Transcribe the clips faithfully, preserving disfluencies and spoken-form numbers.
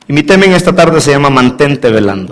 Y mi tema en esta tarde se llama mantente velando.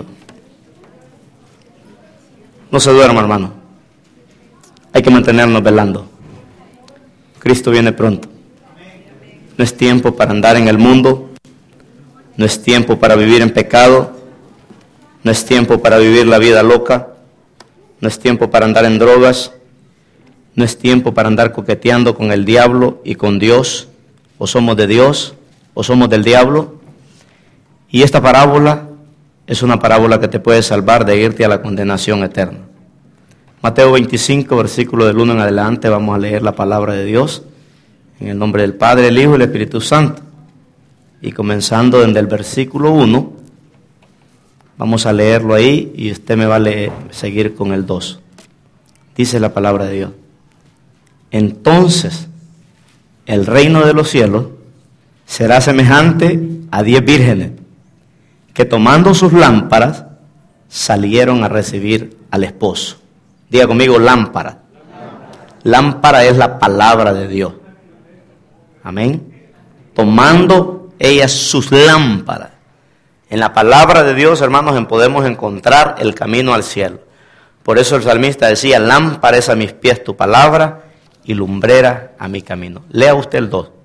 No se duerma, hermano. Hay que mantenernos velando. Cristo viene pronto. No es tiempo para andar en el mundo. No es tiempo para vivir en pecado. No es tiempo para vivir la vida loca. No es tiempo para andar en drogas. No es tiempo para andar coqueteando con el diablo y con Dios. O somos de Dios o somos del diablo. Y esta parábola es una parábola que te puede salvar de irte a la condenación eterna. Mateo veinticinco, versículo del uno en adelante, vamos a leer la palabra de Dios en el nombre del Padre, el Hijo y el Espíritu Santo. Y comenzando desde el versículo uno, vamos a leerlo ahí y usted me va a leer, seguir con el dos. Dice la palabra de Dios: entonces el reino de los cielos será semejante a diez vírgenes que tomando sus lámparas salieron a recibir al esposo. Diga conmigo, lámpara. Lámpara es la palabra de Dios. Amén. Tomando ellas sus lámparas. En la palabra de Dios, hermanos, podemos encontrar el camino al cielo. Por eso el salmista decía: lámpara es a mis pies tu palabra y lumbrera a mi camino. Lea usted el dos.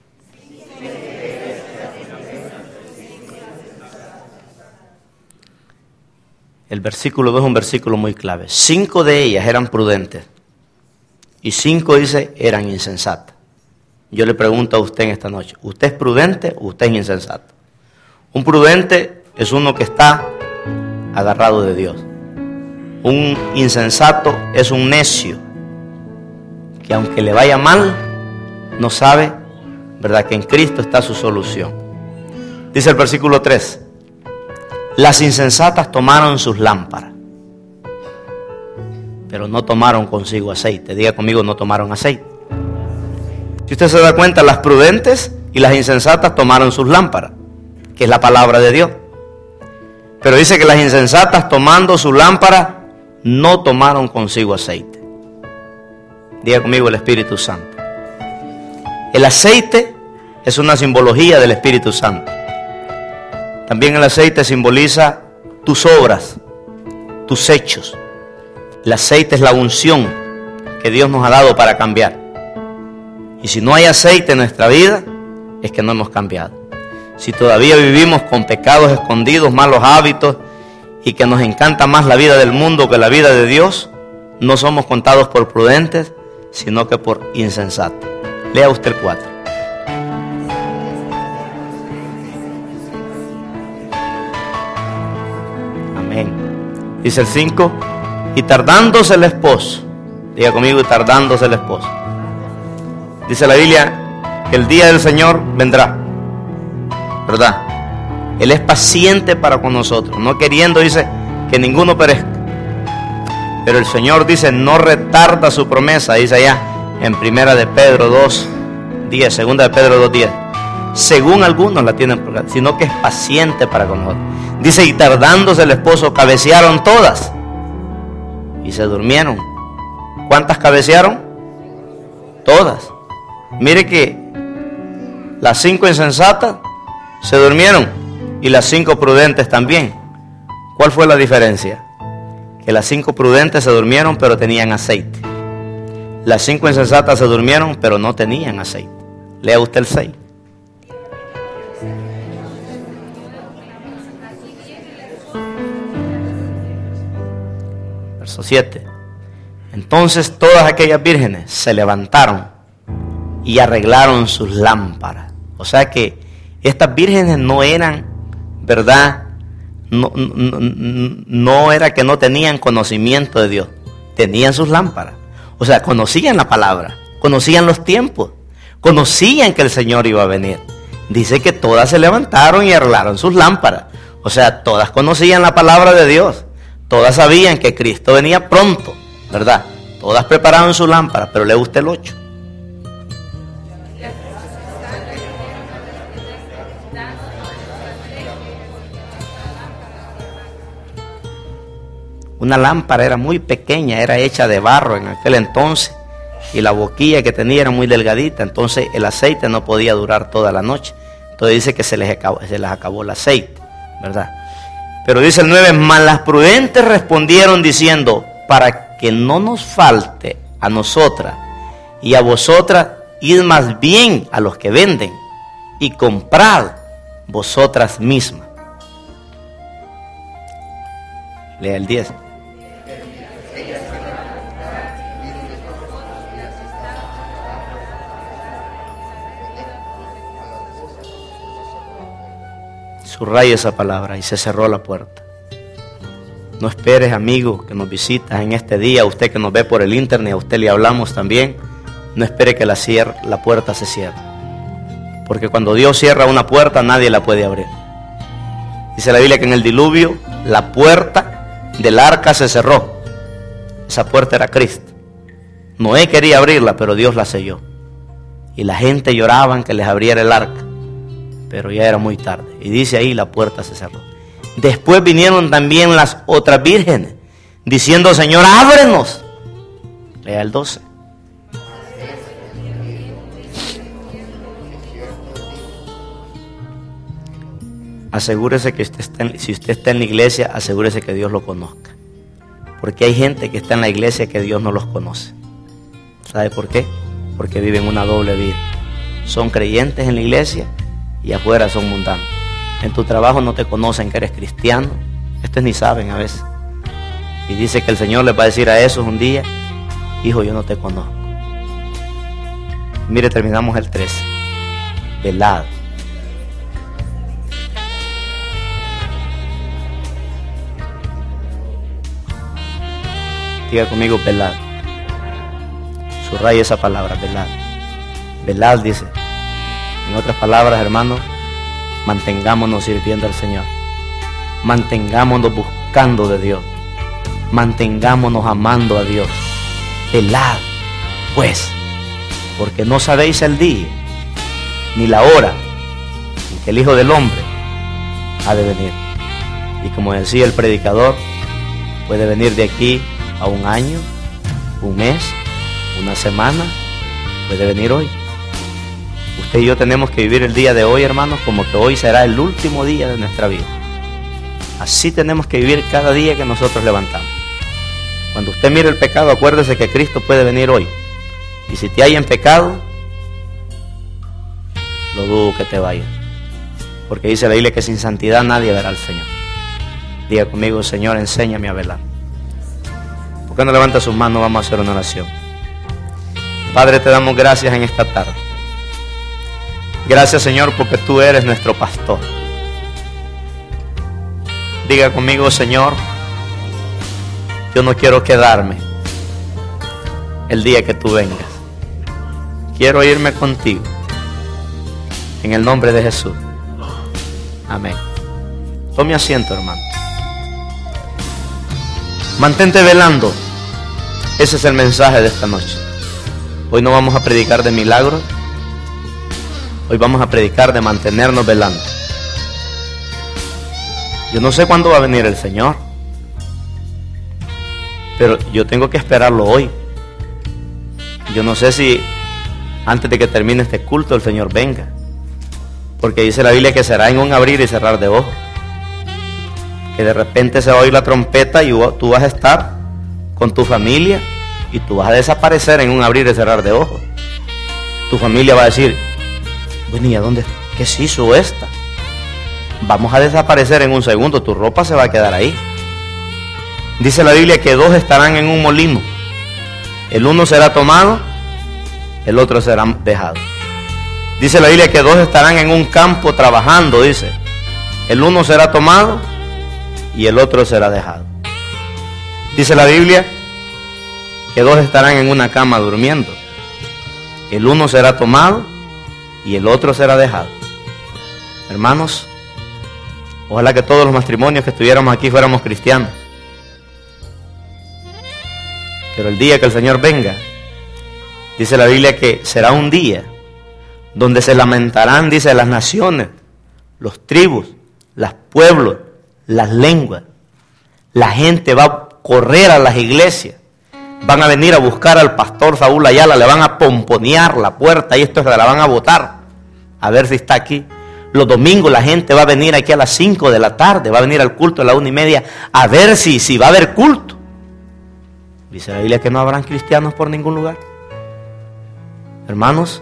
El versículo dos es un versículo muy clave. Cinco de ellas eran prudentes y cinco, dice, eran insensatas. Yo le pregunto a usted en esta noche: ¿usted es prudente o usted es insensato? Un prudente es uno que está agarrado de Dios. Un insensato es un necio que aunque le vaya mal, no sabe, ¿verdad?, que en Cristo está su solución. Dice el versículo tres: las insensatas tomaron sus lámparas, pero no tomaron consigo aceite. Diga conmigo, no tomaron aceite. Si usted se da cuenta, las prudentes y las insensatas tomaron sus lámparas, que es la palabra de Dios. Pero dice que las insensatas, tomando su lámpara, no tomaron consigo aceite. Diga conmigo, el Espíritu Santo. El aceite es una simbología del Espíritu Santo. También el aceite simboliza tus obras, tus hechos. El aceite es la unción que Dios nos ha dado para cambiar. Y si no hay aceite en nuestra vida, es que no hemos cambiado. Si todavía vivimos con pecados escondidos, malos hábitos, y que nos encanta más la vida del mundo que la vida de Dios, no somos contados por prudentes, sino que por insensatos. Lea usted el cuatro. Dice el cinco: y tardándose el esposo. Diga conmigo, y tardándose el esposo. Dice la Biblia que el día del Señor vendrá, ¿verdad? Él es paciente para con nosotros, no queriendo, dice, que ninguno perezca. Pero el Señor, dice, no retarda su promesa, dice allá en primera de Pedro dos diez, segunda de Pedro dos diez. Según algunos la tienen, sino que es paciente para con nosotros. Dice: y tardándose el esposo, cabecearon todas y se durmieron. ¿Cuántas cabecearon? Todas. Mire que las cinco insensatas se durmieron y las cinco prudentes también. ¿Cuál fue la diferencia? Que las cinco prudentes se durmieron pero tenían aceite. Las cinco insensatas se durmieron pero no tenían aceite. Lea usted el seis. Verso siete. Entonces todas aquellas vírgenes se levantaron y arreglaron sus lámparas. O sea que estas vírgenes no eran, ¿verdad? No, no, no era que no tenían conocimiento de Dios. Tenían sus lámparas. O sea, conocían la palabra, conocían los tiempos, conocían que el Señor iba a venir. Dice que todas se levantaron y arreglaron sus lámparas. O sea, todas conocían la palabra de Dios. Todas sabían que Cristo venía pronto, ¿verdad? Todas prepararon su lámpara, pero lee usted el ocho. Una lámpara era muy pequeña, era hecha de barro en aquel entonces, y la boquilla que tenía era muy delgadita, entonces el aceite no podía durar toda la noche. Entonces dice que se les acabó, se les acabó el aceite, ¿verdad? Pero dice el nueve, mas las prudentes respondieron diciendo, para que no nos falte a nosotras y a vosotras, id más bien a los que venden y comprad vosotras mismas. Lea el diez. Subraya esa palabra, y se cerró la puerta. No esperes, amigo, que nos visitas en este día, usted que nos ve por el internet, a usted le hablamos también. No espere que la, cierre, la puerta se cierre. Porque cuando Dios cierra una puerta, nadie la puede abrir. Dice la Biblia que en el diluvio, la puerta del arca se cerró. Esa puerta era Cristo. Noé quería abrirla, pero Dios la selló. Y la gente lloraba que les abriera el arca. Pero ya era muy tarde. Y dice ahí, la puerta se cerró. Después vinieron también las otras vírgenes, diciendo, Señor, ábrenos. Lea el doce. Asegúrese que usted está en, si usted está en la iglesia, asegúrese que Dios lo conozca. Porque hay gente que está en la iglesia que Dios no los conoce. ¿Sabe por qué? Porque viven una doble vida. Son creyentes en la iglesia y afuera son mundanos. En tu trabajo no te conocen que eres cristiano. Estos ni saben a veces. Y dice que el Señor les va a decir a esos un día, hijo, yo no te conozco. Mire, terminamos el trece. Velad. Diga conmigo, velad. Subraya esa palabra, velad. Velad, dice. En otras palabras, hermanos, mantengámonos sirviendo al Señor. Mantengámonos buscando de Dios. Mantengámonos amando a Dios. Velad, pues, porque no sabéis el día, ni la hora, en que el Hijo del Hombre ha de venir. Y como decía el predicador, puede venir de aquí a un año, un mes, una semana, puede venir hoy. Usted y yo tenemos que vivir el día de hoy, hermanos, como que hoy será el último día de nuestra vida. Así tenemos que vivir cada día que nosotros levantamos. Cuando usted mire el pecado, acuérdese que Cristo puede venir hoy. Y si te hay en pecado, lo dudo que te vaya. Porque dice la Biblia que sin santidad nadie verá al Señor. Diga conmigo, Señor, enséñame a velar. ¿Por qué no levanta sus manos? Vamos a hacer una oración. Padre, te damos gracias en esta tarde. Gracias, Señor, porque tú eres nuestro pastor. Diga conmigo, Señor, yo no quiero quedarme el día que tú vengas. Quiero irme contigo. En el nombre de Jesús. Amén. Tome asiento, hermano. Mantente velando. Ese es el mensaje de esta noche. Hoy no vamos a predicar de milagros. Hoy vamos a predicar de mantenernos velando. Yo no sé cuándo va a venir el Señor, pero yo tengo que esperarlo hoy. Yo no sé si antes de que termine este culto el Señor venga, porque dice la Biblia que será en un abrir y cerrar de ojos. Que de repente se va a oír la trompeta y tú vas a estar con tu familia y tú vas a desaparecer en un abrir y cerrar de ojos. Tu familia va a decir, bueno, ¿y a dónde? ¿Qué se hizo esta? Vamos a desaparecer en un segundo, tu ropa se va a quedar ahí. Dice la Biblia que dos estarán en un molino. El uno será tomado, el otro será dejado. Dice la Biblia que dos estarán en un campo trabajando, dice. El uno será tomado y el otro será dejado. Dice la Biblia que dos estarán en una cama durmiendo. El uno será tomado y el otro será dejado. Hermanos, ojalá que todos los matrimonios que estuviéramos aquí fuéramos cristianos. Pero el día que el Señor venga, dice la Biblia que será un día donde se lamentarán, dice, las naciones, los tribus, los pueblos, las lenguas. La gente va a correr a las iglesias. Van a venir a buscar al pastor Saúl Ayala, le van a pomponear la puerta y esto se la van a botar a ver si está aquí. Los domingos la gente va a venir aquí a las cinco de la tarde, va a venir al culto a la una y media a ver si, si va a haber culto. Dice la Biblia que no habrán cristianos por ningún lugar. Hermanos,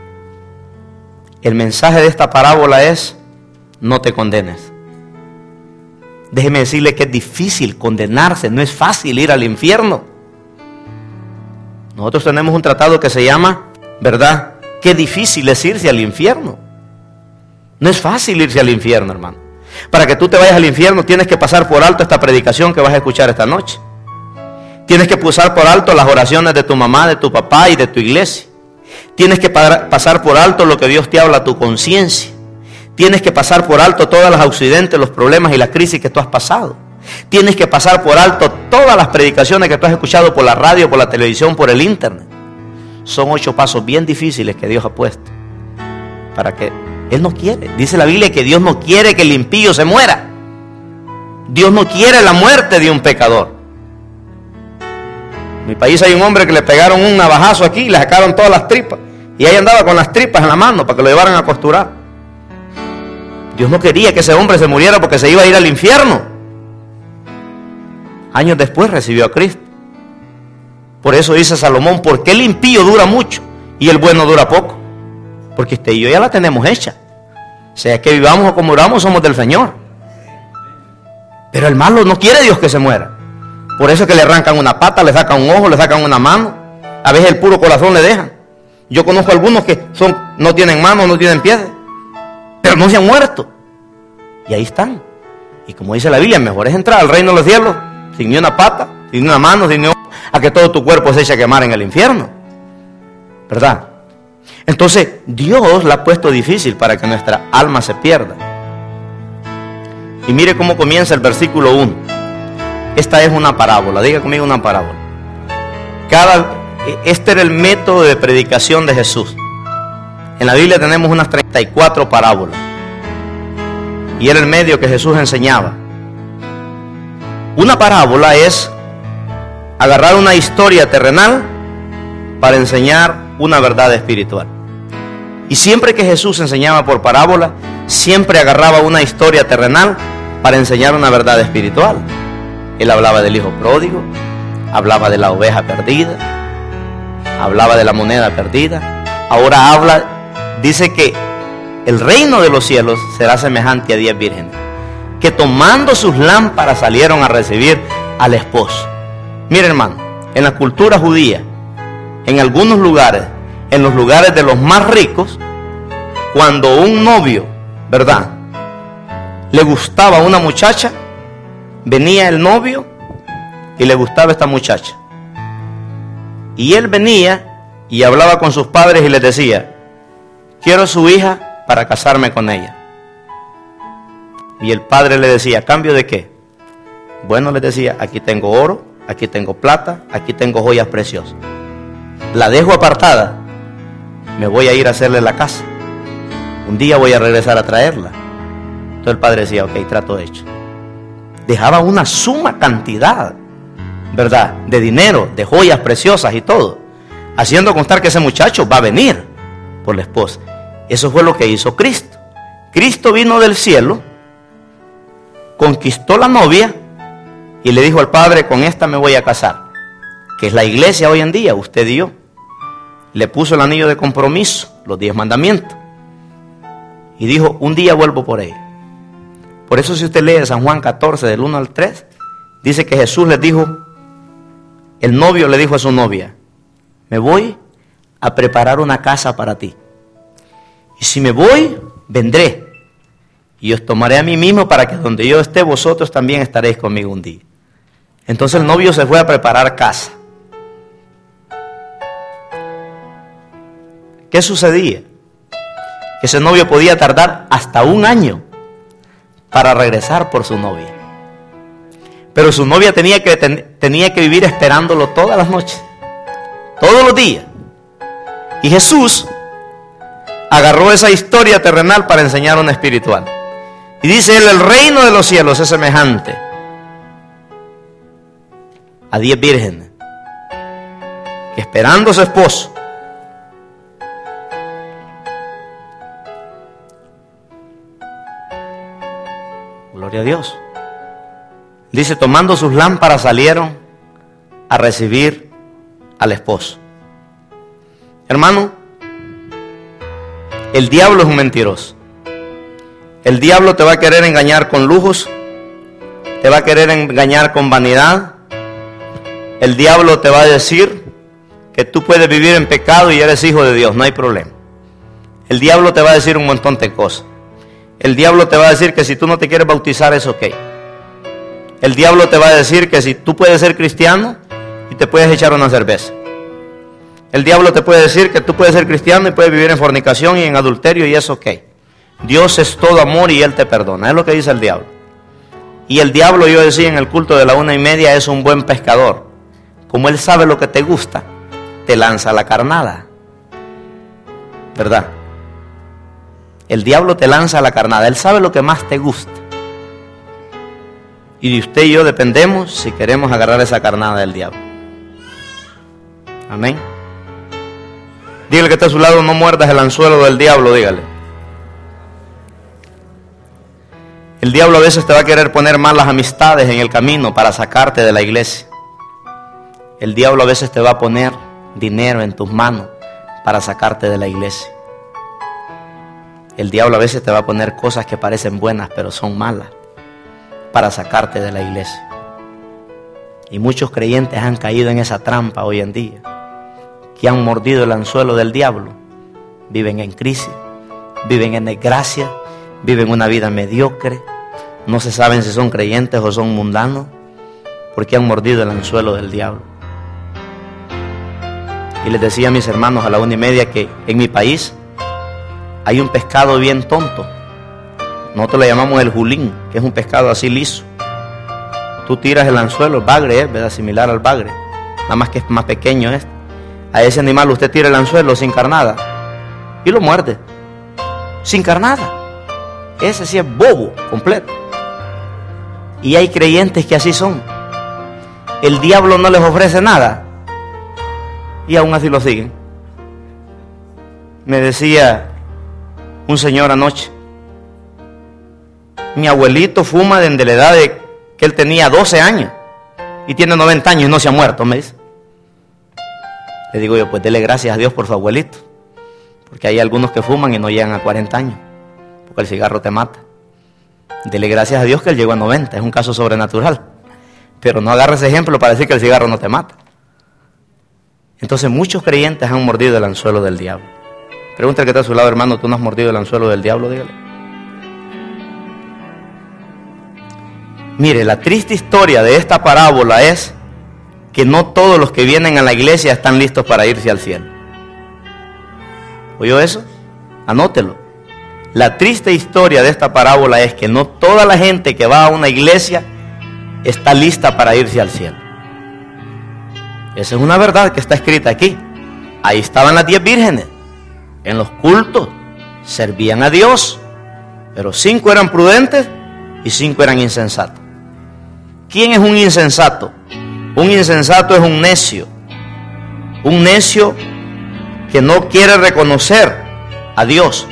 el mensaje de esta parábola es: no te condenes. Déjeme decirle que es difícil condenarse, no es fácil ir al infierno. Nosotros tenemos un tratado que se llama, ¿verdad?, qué difícil es irse al infierno. No es fácil irse al infierno, hermano. Para que tú te vayas al infierno tienes que pasar por alto esta predicación que vas a escuchar esta noche. Tienes que pasar por alto las oraciones de tu mamá, de tu papá y de tu iglesia. Tienes que pasar por alto lo que Dios te habla a tu conciencia. Tienes que pasar por alto todos los accidentes, los problemas y las crisis que tú has pasado. Tienes que pasar por alto todas las predicaciones que tú has escuchado por la radio, por la televisión, por el internet. Son ocho pasos bien difíciles que Dios ha puesto para que Él no quiere. Dice la Biblia que Dios no quiere que el impío se muera. Dios no quiere la muerte de un pecador. En mi país hay un hombre que le pegaron un navajazo aquí y le sacaron todas las tripas. Y ahí andaba con las tripas en la mano para que lo llevaran a costurar. Dios no quería que ese hombre se muriera porque se iba a ir al infierno. Años después recibió a Cristo. Por eso dice Salomón: ¿por qué el impío dura mucho y el bueno dura poco? Porque usted y yo ya la tenemos hecha. Sea que vivamos o como muramos, somos del Señor. Pero el malo no quiere Dios que se muera. Por eso es que le arrancan una pata, le sacan un ojo, le sacan una mano. A veces el puro corazón le dejan. Yo conozco algunos que son, no tienen manos, no tienen pies, pero no se han muerto. Y ahí están. Y como dice la Biblia, mejor es entrar al reino de los cielos sin ni una pata, sin ni una mano, sin ni un... a que todo tu cuerpo se eche a quemar en el infierno. ¿Verdad? Entonces, Dios la ha puesto difícil para que nuestra alma se pierda. Y mire cómo comienza el versículo uno. Esta es una parábola. Diga conmigo, una parábola. Cada, este era el método de predicación de Jesús. En la Biblia tenemos unas treinta y cuatro parábolas. Y era el medio que Jesús enseñaba. Una parábola es agarrar una historia terrenal para enseñar una verdad espiritual. Y siempre que Jesús enseñaba por parábola, siempre agarraba una historia terrenal para enseñar una verdad espiritual. Él hablaba del hijo pródigo, hablaba de la oveja perdida, hablaba de la moneda perdida. Ahora habla, dice que el reino de los cielos será semejante a diez vírgenes, que tomando sus lámparas salieron a recibir al esposo. Mire, hermano, en la cultura judía, en algunos lugares, en los lugares de los más ricos, cuando un novio, ¿verdad?, le gustaba a una muchacha, venía el novio y le gustaba esta muchacha. Y él venía y hablaba con sus padres y les decía: quiero su hija para casarme con ella. Y el padre le decía: ¿a cambio de qué? Bueno, les decía: aquí tengo oro, aquí tengo plata, aquí tengo joyas preciosas. La dejo apartada, me voy a ir a hacerle la casa. Un día voy a regresar a traerla. Entonces el padre decía: ok, trato hecho. Dejaba una suma cantidad, ¿verdad?, de dinero, de joyas preciosas y todo, haciendo constar que ese muchacho va a venir por la esposa. Eso fue lo que hizo Cristo. Cristo vino del cielo, conquistó la novia y le dijo al padre: con esta me voy a casar, que es la iglesia hoy en día, usted y yo. Le puso el anillo de compromiso, los diez mandamientos, y dijo: un día vuelvo por ella. Por eso, si usted lee San Juan catorce, del uno al tres, dice que Jesús les dijo, el novio le dijo a su novia: me voy a preparar una casa para ti. Y si me voy, vendré. Y os tomaré a mí mismo para que donde yo esté, vosotros también estaréis conmigo un día. Entonces el novio se fue a preparar casa. ¿Qué sucedía? Que ese novio podía tardar hasta un año para regresar por su novia. Pero su novia tenía que, ten, tenía que vivir esperándolo todas las noches, todos los días. Y Jesús agarró esa historia terrenal para enseñar una espiritual. Y dice él: el reino de los cielos es semejante a diez vírgenes que, esperando a su esposo, Gloria a Dios. Dice, tomando sus lámparas salieron a recibir al esposo. Hermano, el diablo es un mentiroso. El diablo te va a querer engañar con lujos, te va a querer engañar con vanidad. El diablo te va a decir que tú puedes vivir en pecado y eres hijo de Dios, no hay problema. El diablo te va a decir un montón de cosas. El diablo te va a decir que si tú no te quieres bautizar es ok. El diablo te va a decir que si tú puedes ser cristiano y te puedes echar una cerveza. El diablo te puede decir que tú puedes ser cristiano y puedes vivir en fornicación y en adulterio y es ok. Dios es todo amor y Él te perdona, es lo que dice el diablo. Y el diablo, yo decía en el culto de la una y media, es un buen pescador. Como Él sabe lo que te gusta, te lanza la carnada. ¿Verdad? El diablo te lanza la carnada, Él sabe lo que más te gusta. Y de usted y yo dependemos si queremos agarrar esa carnada del diablo. Amén. Dígale que está a su lado, no muerdas el anzuelo del diablo, dígale. El diablo a veces te va a querer poner malas amistades en el camino para sacarte de la iglesia. El diablo a veces te va a poner dinero en tus manos para sacarte de la iglesia. El diablo a veces te va a poner cosas que parecen buenas pero son malas para sacarte de la iglesia. Y muchos creyentes han caído en esa trampa hoy en día, que han mordido el anzuelo del diablo. Viven en crisis, viven en desgracia, viven una vida mediocre, no se saben si son creyentes o son mundanos, porque han mordido el anzuelo del diablo. Y les decía a mis hermanos a la una y media que en mi país hay un pescado bien tonto. Nosotros le llamamos el julín, que es un pescado así liso. Tú tiras el anzuelo, el bagre es, ¿verdad? Similar al bagre, nada más que es más pequeño este. A ese animal usted tira el anzuelo sin carnada y lo muerde, sin carnada. Ese sí es bobo, completo. Y hay creyentes que así son. El diablo no les ofrece nada y aún así lo siguen. Me decía un señor anoche, mi abuelito fuma desde la edad de que él tenía doce años y tiene noventa años y no se ha muerto, me dice. Le digo yo, pues dele gracias a Dios por su abuelito, porque hay algunos que fuman y no llegan a cuarenta años, porque el cigarro te mata. Dele gracias a Dios que él llegó a noventa, es un caso sobrenatural, pero no agarre ese ejemplo para decir que el cigarro no te mata. Entonces muchos creyentes han mordido el anzuelo del diablo. Pregúntale que está a su lado, hermano, ¿tú no has mordido el anzuelo del diablo? Dígale. Mire, la triste historia de esta parábola es que no todos los que vienen a la iglesia están listos para irse al cielo. ¿Oyó eso? Anótelo. La triste historia de esta parábola es que no toda la gente que va a una iglesia está lista para irse al cielo. Esa es una verdad que está escrita aquí. Ahí estaban las diez vírgenes. En los cultos servían a Dios, pero cinco eran prudentes y cinco eran insensatos. ¿Quién es un insensato? Un insensato es un necio. Un necio que no quiere reconocer a Dios.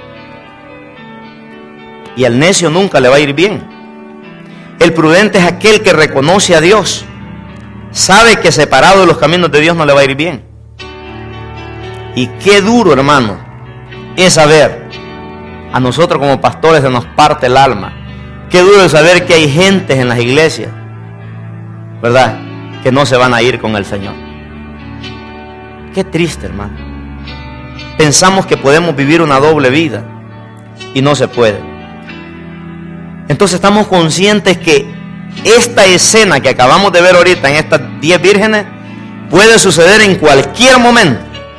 Y al necio nunca le va a ir bien. El prudente es aquel que reconoce a Dios. Sabe que separado de los caminos de Dios no le va a ir bien. Y qué duro, hermano, es saber, a nosotros como pastores se nos parte el alma. Qué duro es saber que hay gentes en las iglesias, ¿verdad?, que no se van a ir con el Señor. Qué triste, hermano. Pensamos que podemos vivir una doble vida y no se puede. Entonces estamos conscientes que esta escena que acabamos de ver ahorita en estas diez vírgenes puede suceder en cualquier momento.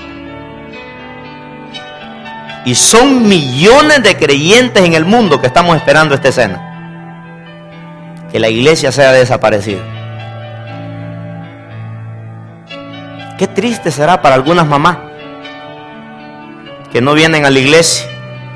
Y son millones de creyentes en el mundo que estamos esperando esta escena. Que la iglesia sea desaparecida. Qué triste será para algunas mamás que no vienen a la iglesia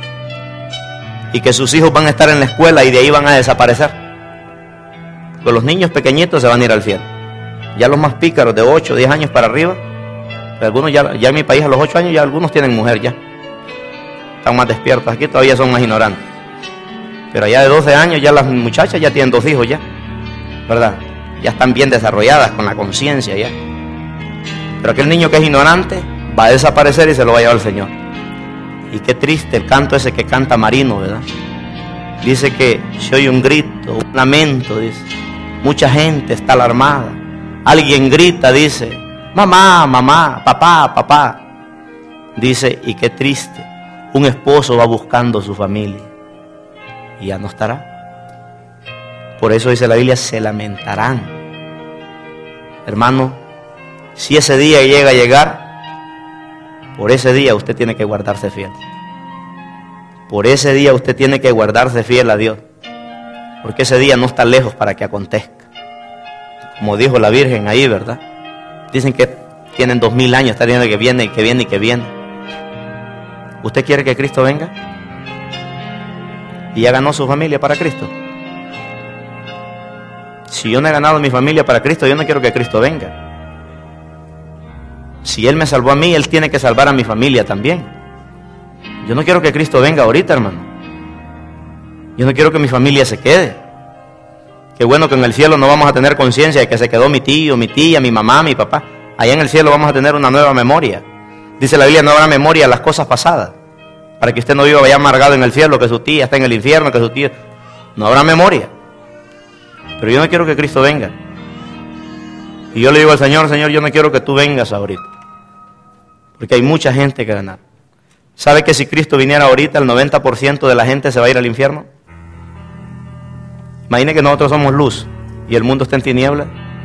y que sus hijos van a estar en la escuela y de ahí van a desaparecer. Porque los niños pequeñitos se van a ir al cielo. Ya los más pícaros de ocho, diez años para arriba, algunos ya, ya en mi país a los ocho años ya algunos tienen mujer ya. Están más despiertos, aquí todavía son más ignorantes. Pero allá de doce años ya las muchachas ya tienen dos hijos ya, ¿verdad? Ya están bien desarrolladas con la conciencia ya. Pero aquel niño que es ignorante va a desaparecer y se lo va a llevar el Señor. Y qué triste el canto ese que canta Marino, ¿verdad? Dice que se oye un grito, un lamento, dice. Mucha gente está alarmada. Alguien grita, dice, mamá, mamá, papá, papá. Dice, y qué triste, un esposo va buscando a su familia y ya no estará. Por eso dice la Biblia, se lamentarán. Hermano, si ese día llega a llegar, por ese día usted tiene que guardarse fiel. Por ese día usted tiene que guardarse fiel a Dios. Porque ese día no está lejos para que acontezca. Como dijo la Virgen ahí, ¿verdad? Dicen que tienen dos mil años, está diciendo que viene y que viene y que viene. ¿Usted quiere que Cristo venga? ¿Y ya ganó su familia para Cristo? Si yo no he ganado mi familia para Cristo, yo no quiero que Cristo venga. Si Él me salvó a mí, Él tiene que salvar a mi familia también. Yo no quiero que Cristo venga ahorita, hermano. Yo no quiero que mi familia se quede. Qué bueno que en el cielo no vamos a tener conciencia de que se quedó mi tío, mi tía, mi mamá, mi papá. Allá en el cielo vamos a tener una nueva memoria. Dice la Biblia, no habrá memoria de las cosas pasadas. Para que usted no viva allá amargado en el cielo, que su tía está en el infierno, que su tío... No habrá memoria. Pero yo no quiero que Cristo venga. Y yo le digo al Señor, Señor, yo no quiero que tú vengas ahorita. Porque hay mucha gente que ganar. ¿Sabe que si Cristo viniera ahorita, el noventa por ciento de la gente se va a ir al infierno? Imagine que nosotros somos luz y el mundo está en tinieblas.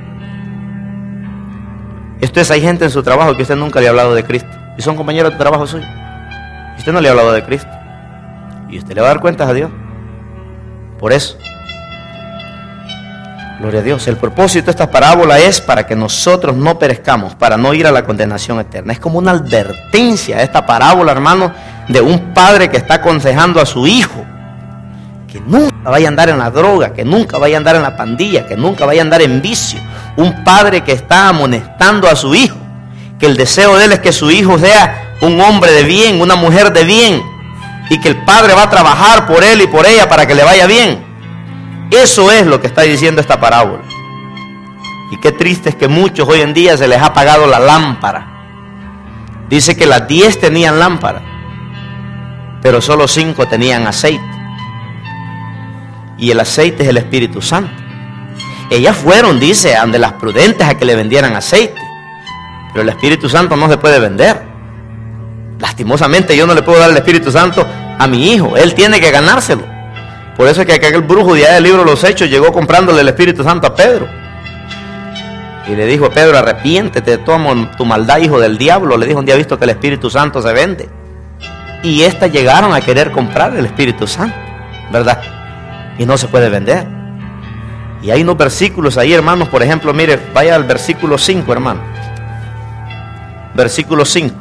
Esto es, hay gente en su trabajo que usted nunca le ha hablado de Cristo. Y son compañeros de trabajo suyo. Y usted no le ha hablado de Cristo. Y usted le va a dar cuentas a Dios. Por eso. Gloria a Dios. El propósito de esta parábola es para que nosotros no perezcamos, para no ir a la condenación eterna. Es como una advertencia esta parábola, hermano, de un padre que está aconsejando a su hijo que nunca vaya a andar en la droga, que nunca vaya a andar en la pandilla, que nunca vaya a andar en vicio. Un padre que está amonestando a su hijo, que el deseo de él es que su hijo sea un hombre de bien, una mujer de bien, y que el padre va a trabajar por él y por ella para que le vaya bien. Eso es lo que está diciendo esta parábola. Y qué triste es que muchos hoy en día se les ha apagado la lámpara. Dice que las diez tenían lámpara, pero solo cinco tenían aceite. Y el aceite es el Espíritu Santo. Ellas fueron, dice, ante las prudentes a que le vendieran aceite. Pero el Espíritu Santo no se puede vender. Lastimosamente yo no le puedo dar el Espíritu Santo a mi hijo. Él tiene que ganárselo. Por eso es que aquel brujo de allá del libro de los Hechos llegó comprándole el Espíritu Santo a Pedro. Y le dijo a Pedro, arrepiéntete de toda tu maldad, hijo del diablo. Le dijo, un día visto que el Espíritu Santo se vende. Y estas llegaron a querer comprar el Espíritu Santo, ¿verdad? Y no se puede vender. Y hay unos versículos ahí, hermanos. Por ejemplo, mire, vaya al versículo cinco, hermano. Versículo cinco.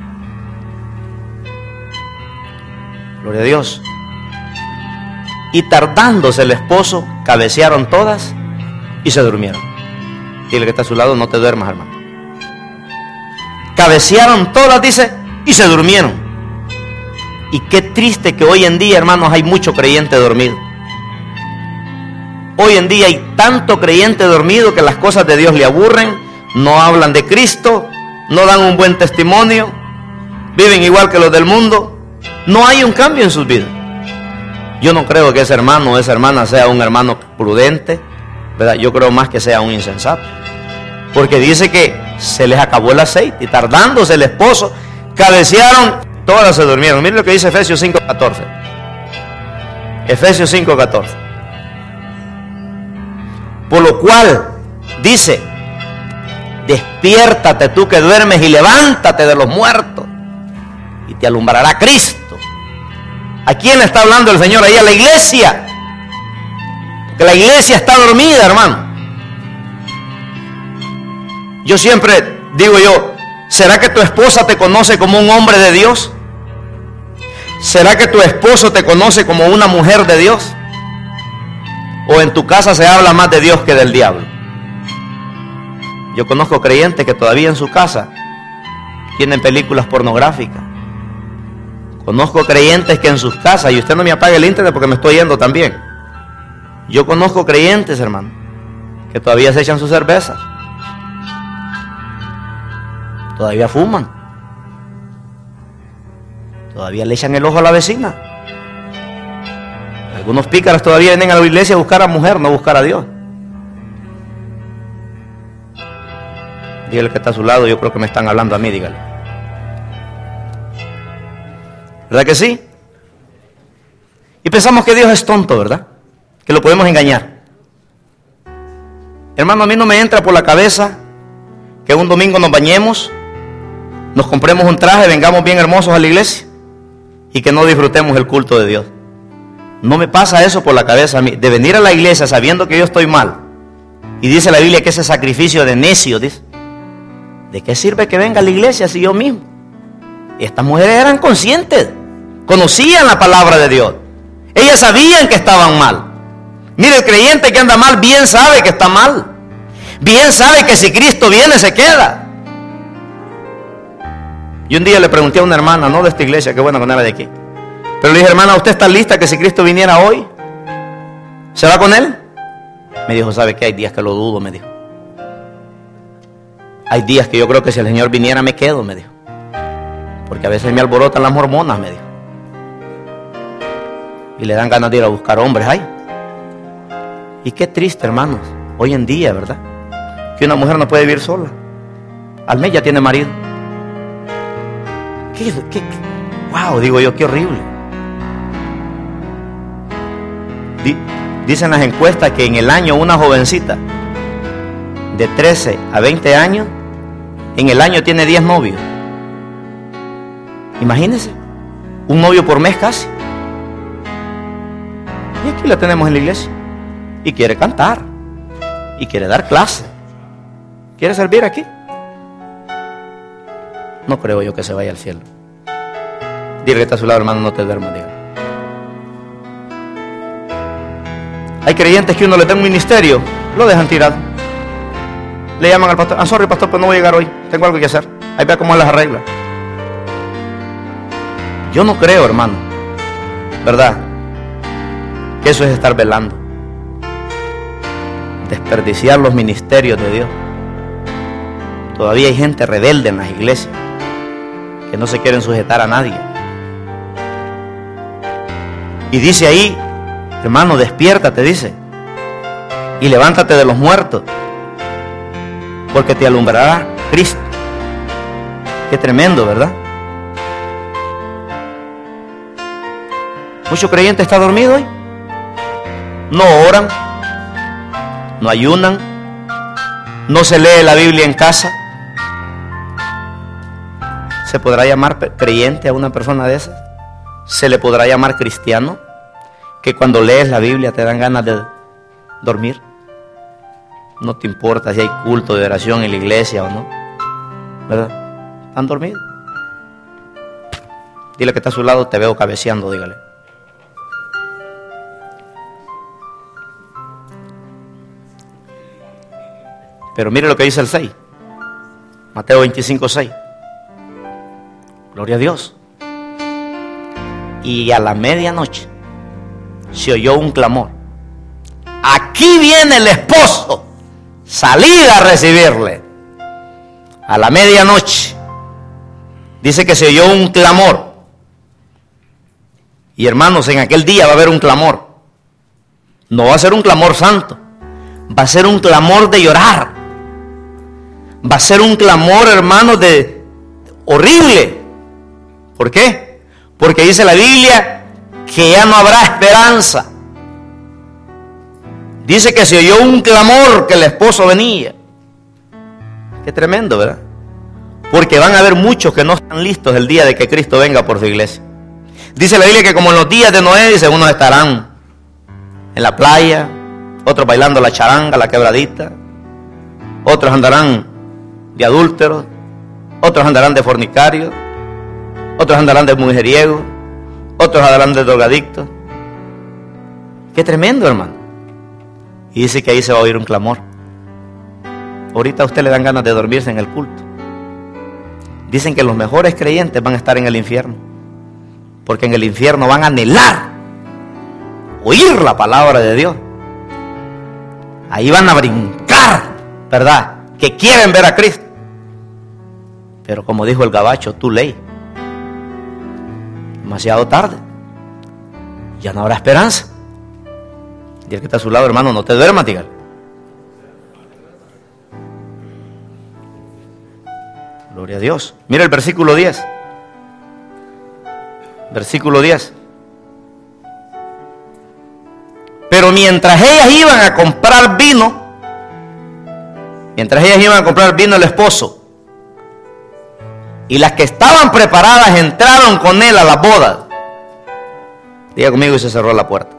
Gloria a Dios. Y tardándose el esposo, cabecearon todas y se durmieron. Y el que está a su lado, no te duermas, hermano. Cabecearon todas, dice, y se durmieron. Y qué triste que hoy en día, hermanos, hay mucho creyente dormido. Hoy en día hay tanto creyente dormido que las cosas de Dios le aburren, no hablan de Cristo, no dan un buen testimonio, viven igual que los del mundo. No hay un cambio en sus vidas. Yo no creo que ese hermano o esa hermana sea un hermano prudente, ¿verdad? Yo creo más que sea un insensato. Porque dice que se les acabó el aceite y tardándose el esposo, cabecearon, todas se durmieron. Miren lo que dice Efesios cinco catorce. Efesios cinco catorce. Por lo cual, dice, despiértate tú que duermes y levántate de los muertos y te alumbrará Cristo. ¿A quién le está hablando el Señor ahí? A la iglesia. Porque la iglesia está dormida, hermano. Yo siempre digo yo, ¿será que tu esposa te conoce como un hombre de Dios? ¿Será que tu esposo te conoce como una mujer de Dios? ¿O en tu casa se habla más de Dios que del diablo? Yo conozco creyentes que todavía en su casa tienen películas pornográficas Conozco creyentes que en sus casas, y usted no me apague el internet porque me estoy yendo también. Yo conozco creyentes, hermano, que todavía se echan sus cervezas. Todavía fuman. Todavía le echan el ojo a la vecina. Algunos pícaros todavía vienen a la iglesia a buscar a mujer, no a buscar a Dios. Dígale que está a su lado, yo creo que me están hablando a mí, dígale. ¿Verdad que sí? Y pensamos que Dios es tonto, ¿verdad? Que lo podemos engañar. Hermano, a mí no me entra por la cabeza que un domingo nos bañemos, nos compremos un traje, vengamos bien hermosos a la iglesia y que no disfrutemos el culto de Dios. No me pasa eso por la cabeza a mí, de venir a la iglesia sabiendo que yo estoy mal. Y dice la Biblia que ese sacrificio de necio, dice, ¿de qué sirve que venga a la iglesia si yo mismo? Y estas mujeres eran conscientes, conocían la palabra de Dios. Ellas sabían que estaban mal. Mire, el creyente que anda mal bien sabe que está mal. Bien sabe que si Cristo viene se queda. Y un día le pregunté a una hermana, no de esta iglesia, qué bueno que no era de aquí, pero le dije, hermana, ¿usted está lista que si Cristo viniera hoy, se va con Él? Me dijo, ¿sabe qué? Hay días que lo dudo, me dijo. Hay días que yo creo que si el Señor viniera me quedo, me dijo. Porque a veces me alborotan las hormonas, me dijo. Y le dan ganas de ir a buscar hombres ahí. Y qué triste, hermanos, hoy en día, ¿verdad? Que una mujer no puede vivir sola. Al mes ya tiene marido. ¿Qué, qué, qué? Wow, digo yo, qué horrible. Dicen las encuestas que en el año una jovencita de trece a veinte años, en el año tiene diez novios. Imagínense, un novio por mes casi. Y aquí la tenemos en la iglesia. Y quiere cantar. Y quiere dar clase. ¿Quiere servir aquí? No creo yo que se vaya al cielo. Dile que está a su lado, hermano, no te duermas, diga. Hay creyentes que uno le da un ministerio, lo dejan tirado. Le llaman al pastor, ah, sorry pastor, pues no voy a llegar hoy, tengo algo que hacer. Ahí vea cómo las arregla. Yo no creo, hermano, ¿verdad?, que eso es estar velando. Desperdiciar los ministerios de Dios. Todavía hay gente rebelde en las iglesias que no se quieren sujetar a nadie. Y dice ahí, hermano, despiértate, dice, y levántate de los muertos, porque te alumbrará Cristo. Qué tremendo, ¿verdad? Mucho creyente está dormido hoy. No oran, no ayunan, no se lee la Biblia en casa. ¿Se podrá llamar creyente a una persona de esas? ¿Se le podrá llamar cristiano? Que cuando lees la Biblia te dan ganas de dormir. No te importa si hay culto de oración en la iglesia o no, ¿verdad? ¿Están dormidos? Dile que está a su lado, te veo cabeceando, dígale. Pero mire lo que dice el seis. Mateo veinticinco, seis. Gloria a Dios. Y a la medianoche se oyó un clamor. Aquí viene el esposo. Salid a recibirle. A la medianoche. Dice que se oyó un clamor. Y hermanos, en aquel día va a haber un clamor. No va a ser un clamor santo. Va a ser un clamor de llorar. Va a ser un clamor, hermanos, de horrible. ¿Por qué? Porque dice la Biblia que ya no habrá esperanza. Dice que se oyó un clamor que el esposo venía. Qué tremendo, ¿verdad? Porque van a haber muchos que no están listos el día de que Cristo venga por su iglesia. Dice la Biblia que como en los días de Noé, dice, unos estarán en la playa, otros bailando la charanga, la quebradita, otros andarán de adúlteros, otros andarán de fornicarios, otros andarán de mujeriegos, otros andarán de drogadictos. Qué tremendo, hermano. Y dice que ahí se va a oír un clamor. Ahorita a usted le dan ganas de dormirse en el culto. Dicen que los mejores creyentes van a estar en el infierno, porque en el infierno van a anhelar oír la palabra de Dios. Ahí van a brincar, ¿verdad? Que quieren ver a Cristo. Pero como dijo el gabacho, too late. Demasiado tarde. Ya no habrá esperanza. Y el que está a su lado, hermano, no te duermas, dígale. Gloria a Dios. Mira el versículo diez. Versículo diez. Pero mientras ellas iban a comprar vino, mientras ellas iban a comprar vino el esposo, y las que estaban preparadas entraron con él a la boda. Diga conmigo, y se cerró la puerta.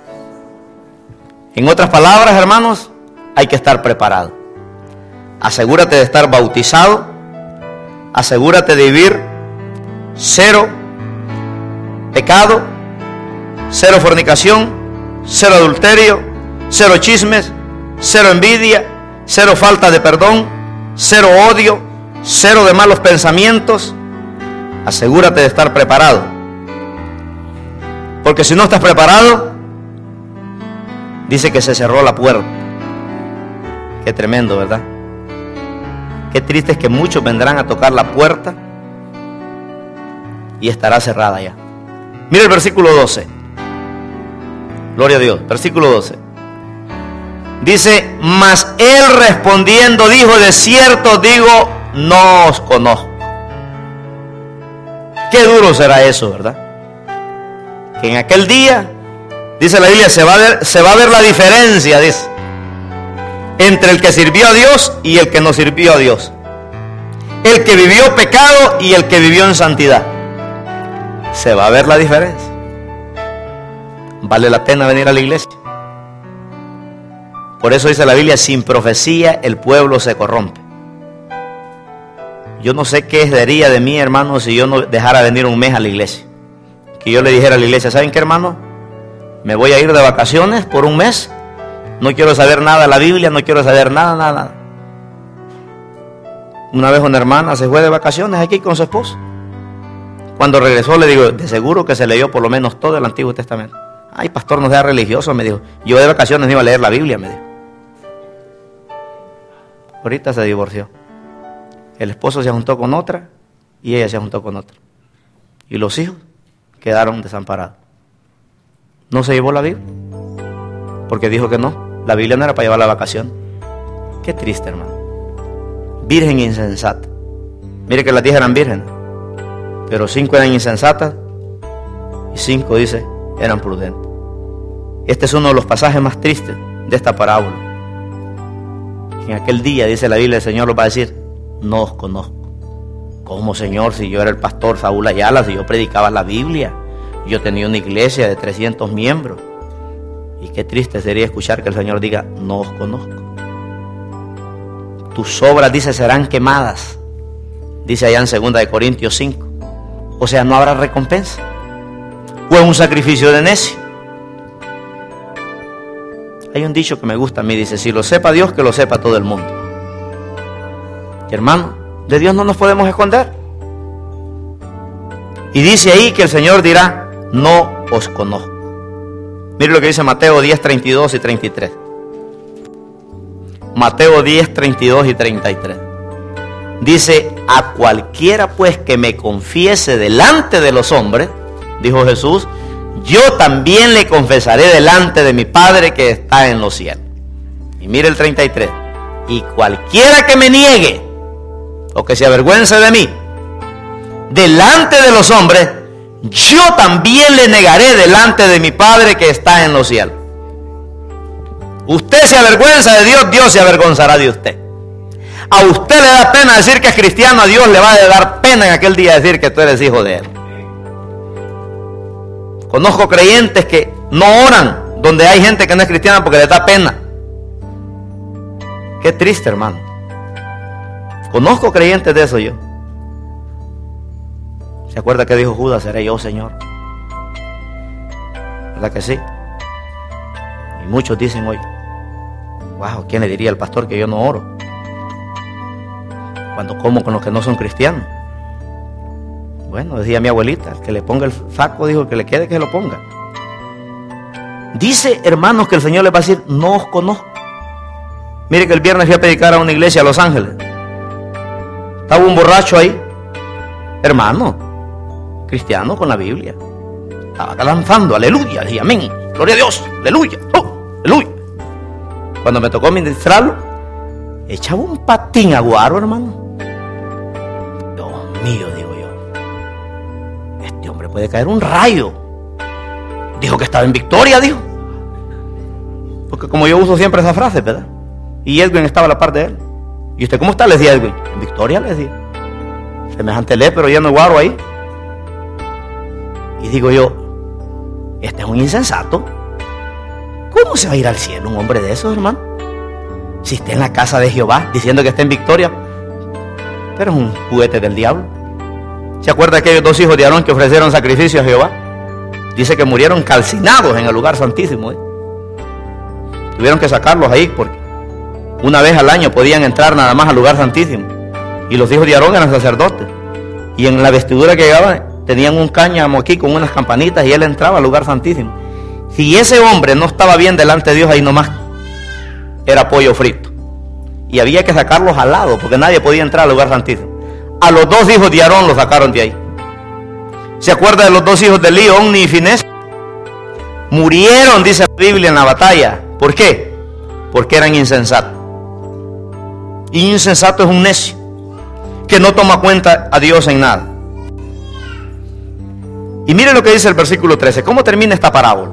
En otras palabras, hermanos, hay que estar preparado. Asegúrate de estar bautizado. Asegúrate de vivir cero pecado, cero fornicación, cero adulterio, cero chismes, cero envidia, cero falta de perdón, cero odio, cero de malos pensamientos. Asegúrate de estar preparado. Porque si no estás preparado, dice que se cerró la puerta. Qué tremendo, ¿verdad? Qué triste es que muchos vendrán a tocar la puerta y estará cerrada ya. Mira el versículo doce. Gloria a Dios. Versículo doce. Dice, mas él respondiendo dijo, de cierto digo, no os conozco. Qué duro será eso, ¿verdad? Que en aquel día, dice la Biblia, se va a ver, se va a ver la diferencia, dice, entre el que sirvió a Dios y el que no sirvió a Dios. El que vivió pecado y el que vivió en santidad. Se va a ver la diferencia. Vale la pena venir a la iglesia. Por eso dice la Biblia, sin profecía el pueblo se corrompe. Yo no sé qué sería de mí, hermano, si yo no dejara venir un mes a la iglesia. Que yo le dijera a la iglesia, ¿saben qué, hermano? Me voy a ir de vacaciones por un mes. No quiero saber nada de la Biblia, no quiero saber nada, nada, nada. Una vez una hermana se fue de vacaciones aquí con su esposo. Cuando regresó le digo, de seguro que se leyó por lo menos todo el Antiguo Testamento. Ay, pastor, no sea religioso, me dijo. Yo de vacaciones no iba a leer la Biblia, me dijo. Ahorita se divorció. El esposo se juntó con otra y ella se juntó con otra. Y los hijos quedaron desamparados. No se llevó la Biblia porque dijo que no. La Biblia no era para llevar la vacación. Qué triste, hermano. Virgen insensata. Mire que las diez eran vírgenes, pero cinco eran insensatas y cinco, dice, eran prudentes. Este es uno de los pasajes más tristes de esta parábola. En aquel día, dice la Biblia, el Señor los va a decir, no os conozco. ¿Cómo, Señor? Si yo era el pastor Saúl Ayala, si yo predicaba la Biblia, yo tenía una iglesia de trescientos miembros. Y qué triste sería escuchar que el Señor diga, no os conozco. Tus obras, dice, serán quemadas. Dice allá en segunda de Corintios cinco. O sea, no habrá recompensa. O es un sacrificio de necio. Hay un dicho que me gusta a mí, dice, si lo sepa Dios, que lo sepa todo el mundo. Y hermano, de Dios no nos podemos esconder. Y dice ahí que el Señor dirá, no os conozco. Mire lo que dice Mateo diez, treinta y dos y treinta y tres. Mateo diez, treinta y dos y treinta y tres. Dice, a cualquiera pues que me confiese delante de los hombres, dijo Jesús, yo también le confesaré delante de mi Padre que está en los cielos. Y mire el treinta y tres. Y cualquiera que me niegue o que se avergüence de mí delante de los hombres, yo también le negaré delante de mi Padre que está en los cielos. Usted se avergüenza de Dios, Dios se avergonzará de usted. A usted le da pena decir que es cristiano, a Dios le va a dar pena en aquel día decir que tú eres hijo de Él. Conozco creyentes que no oran donde hay gente que no es cristiana porque les da pena. Qué triste, hermano. Conozco creyentes de eso yo. ¿Se acuerda que dijo Judas? Seré yo, Señor. ¿Verdad que sí? Y muchos dicen hoy, wow, ¿quién le diría al pastor que yo no oro cuando como con los que no son cristianos? Bueno, decía mi abuelita, el que le ponga el saco, dijo, que le quede, que se lo ponga. Dice, hermanos, que el Señor les va a decir, no os conozco. Mire que el viernes fui a predicar a una iglesia a Los Ángeles. Estaba un borracho ahí, hermano, cristiano con la Biblia. Estaba lanzando, aleluya, decía, amén, gloria a Dios, aleluya, oh, aleluya. Cuando me tocó ministrarlo, echaba un patín aguaro, hermano. Dios mío, digo yo, este hombre puede caer un rayo. Dijo que estaba en victoria, dijo. Porque como yo uso siempre esa frase, ¿verdad? Y Edwin estaba a la par de él. ¿Y usted cómo está? Le decía Edwin. En victoria, le decía. Semejante le, pero ya no guaro ahí. Y digo yo, este es un insensato. ¿Cómo se va a ir al cielo un hombre de esos, hermano? Si está en la casa de Jehová, diciendo que está en victoria. Pero es un juguete del diablo. ¿Se acuerda de aquellos dos hijos de Aarón que ofrecieron sacrificio a Jehová? Dice que murieron calcinados en el lugar santísimo, ¿eh? Tuvieron que sacarlos ahí porque una vez al año podían entrar nada más al lugar santísimo. Y los hijos de Aarón eran sacerdotes. Y en la vestidura que llevaban tenían un cáñamo aquí con unas campanitas y él entraba al lugar santísimo. Si ese hombre no estaba bien delante de Dios, ahí nomás era pollo frito. Y había que sacarlos al lado porque nadie podía entrar al lugar santísimo. A los dos hijos de Aarón los sacaron de ahí. ¿Se acuerda de los dos hijos de Elí, Ofni y Finés? Murieron, dice la Biblia, en la batalla. ¿Por qué? Porque eran insensatos. Y insensato es un necio que no toma cuenta a Dios en nada. Y mire lo que dice el versículo trece. ¿Cómo termina esta parábola?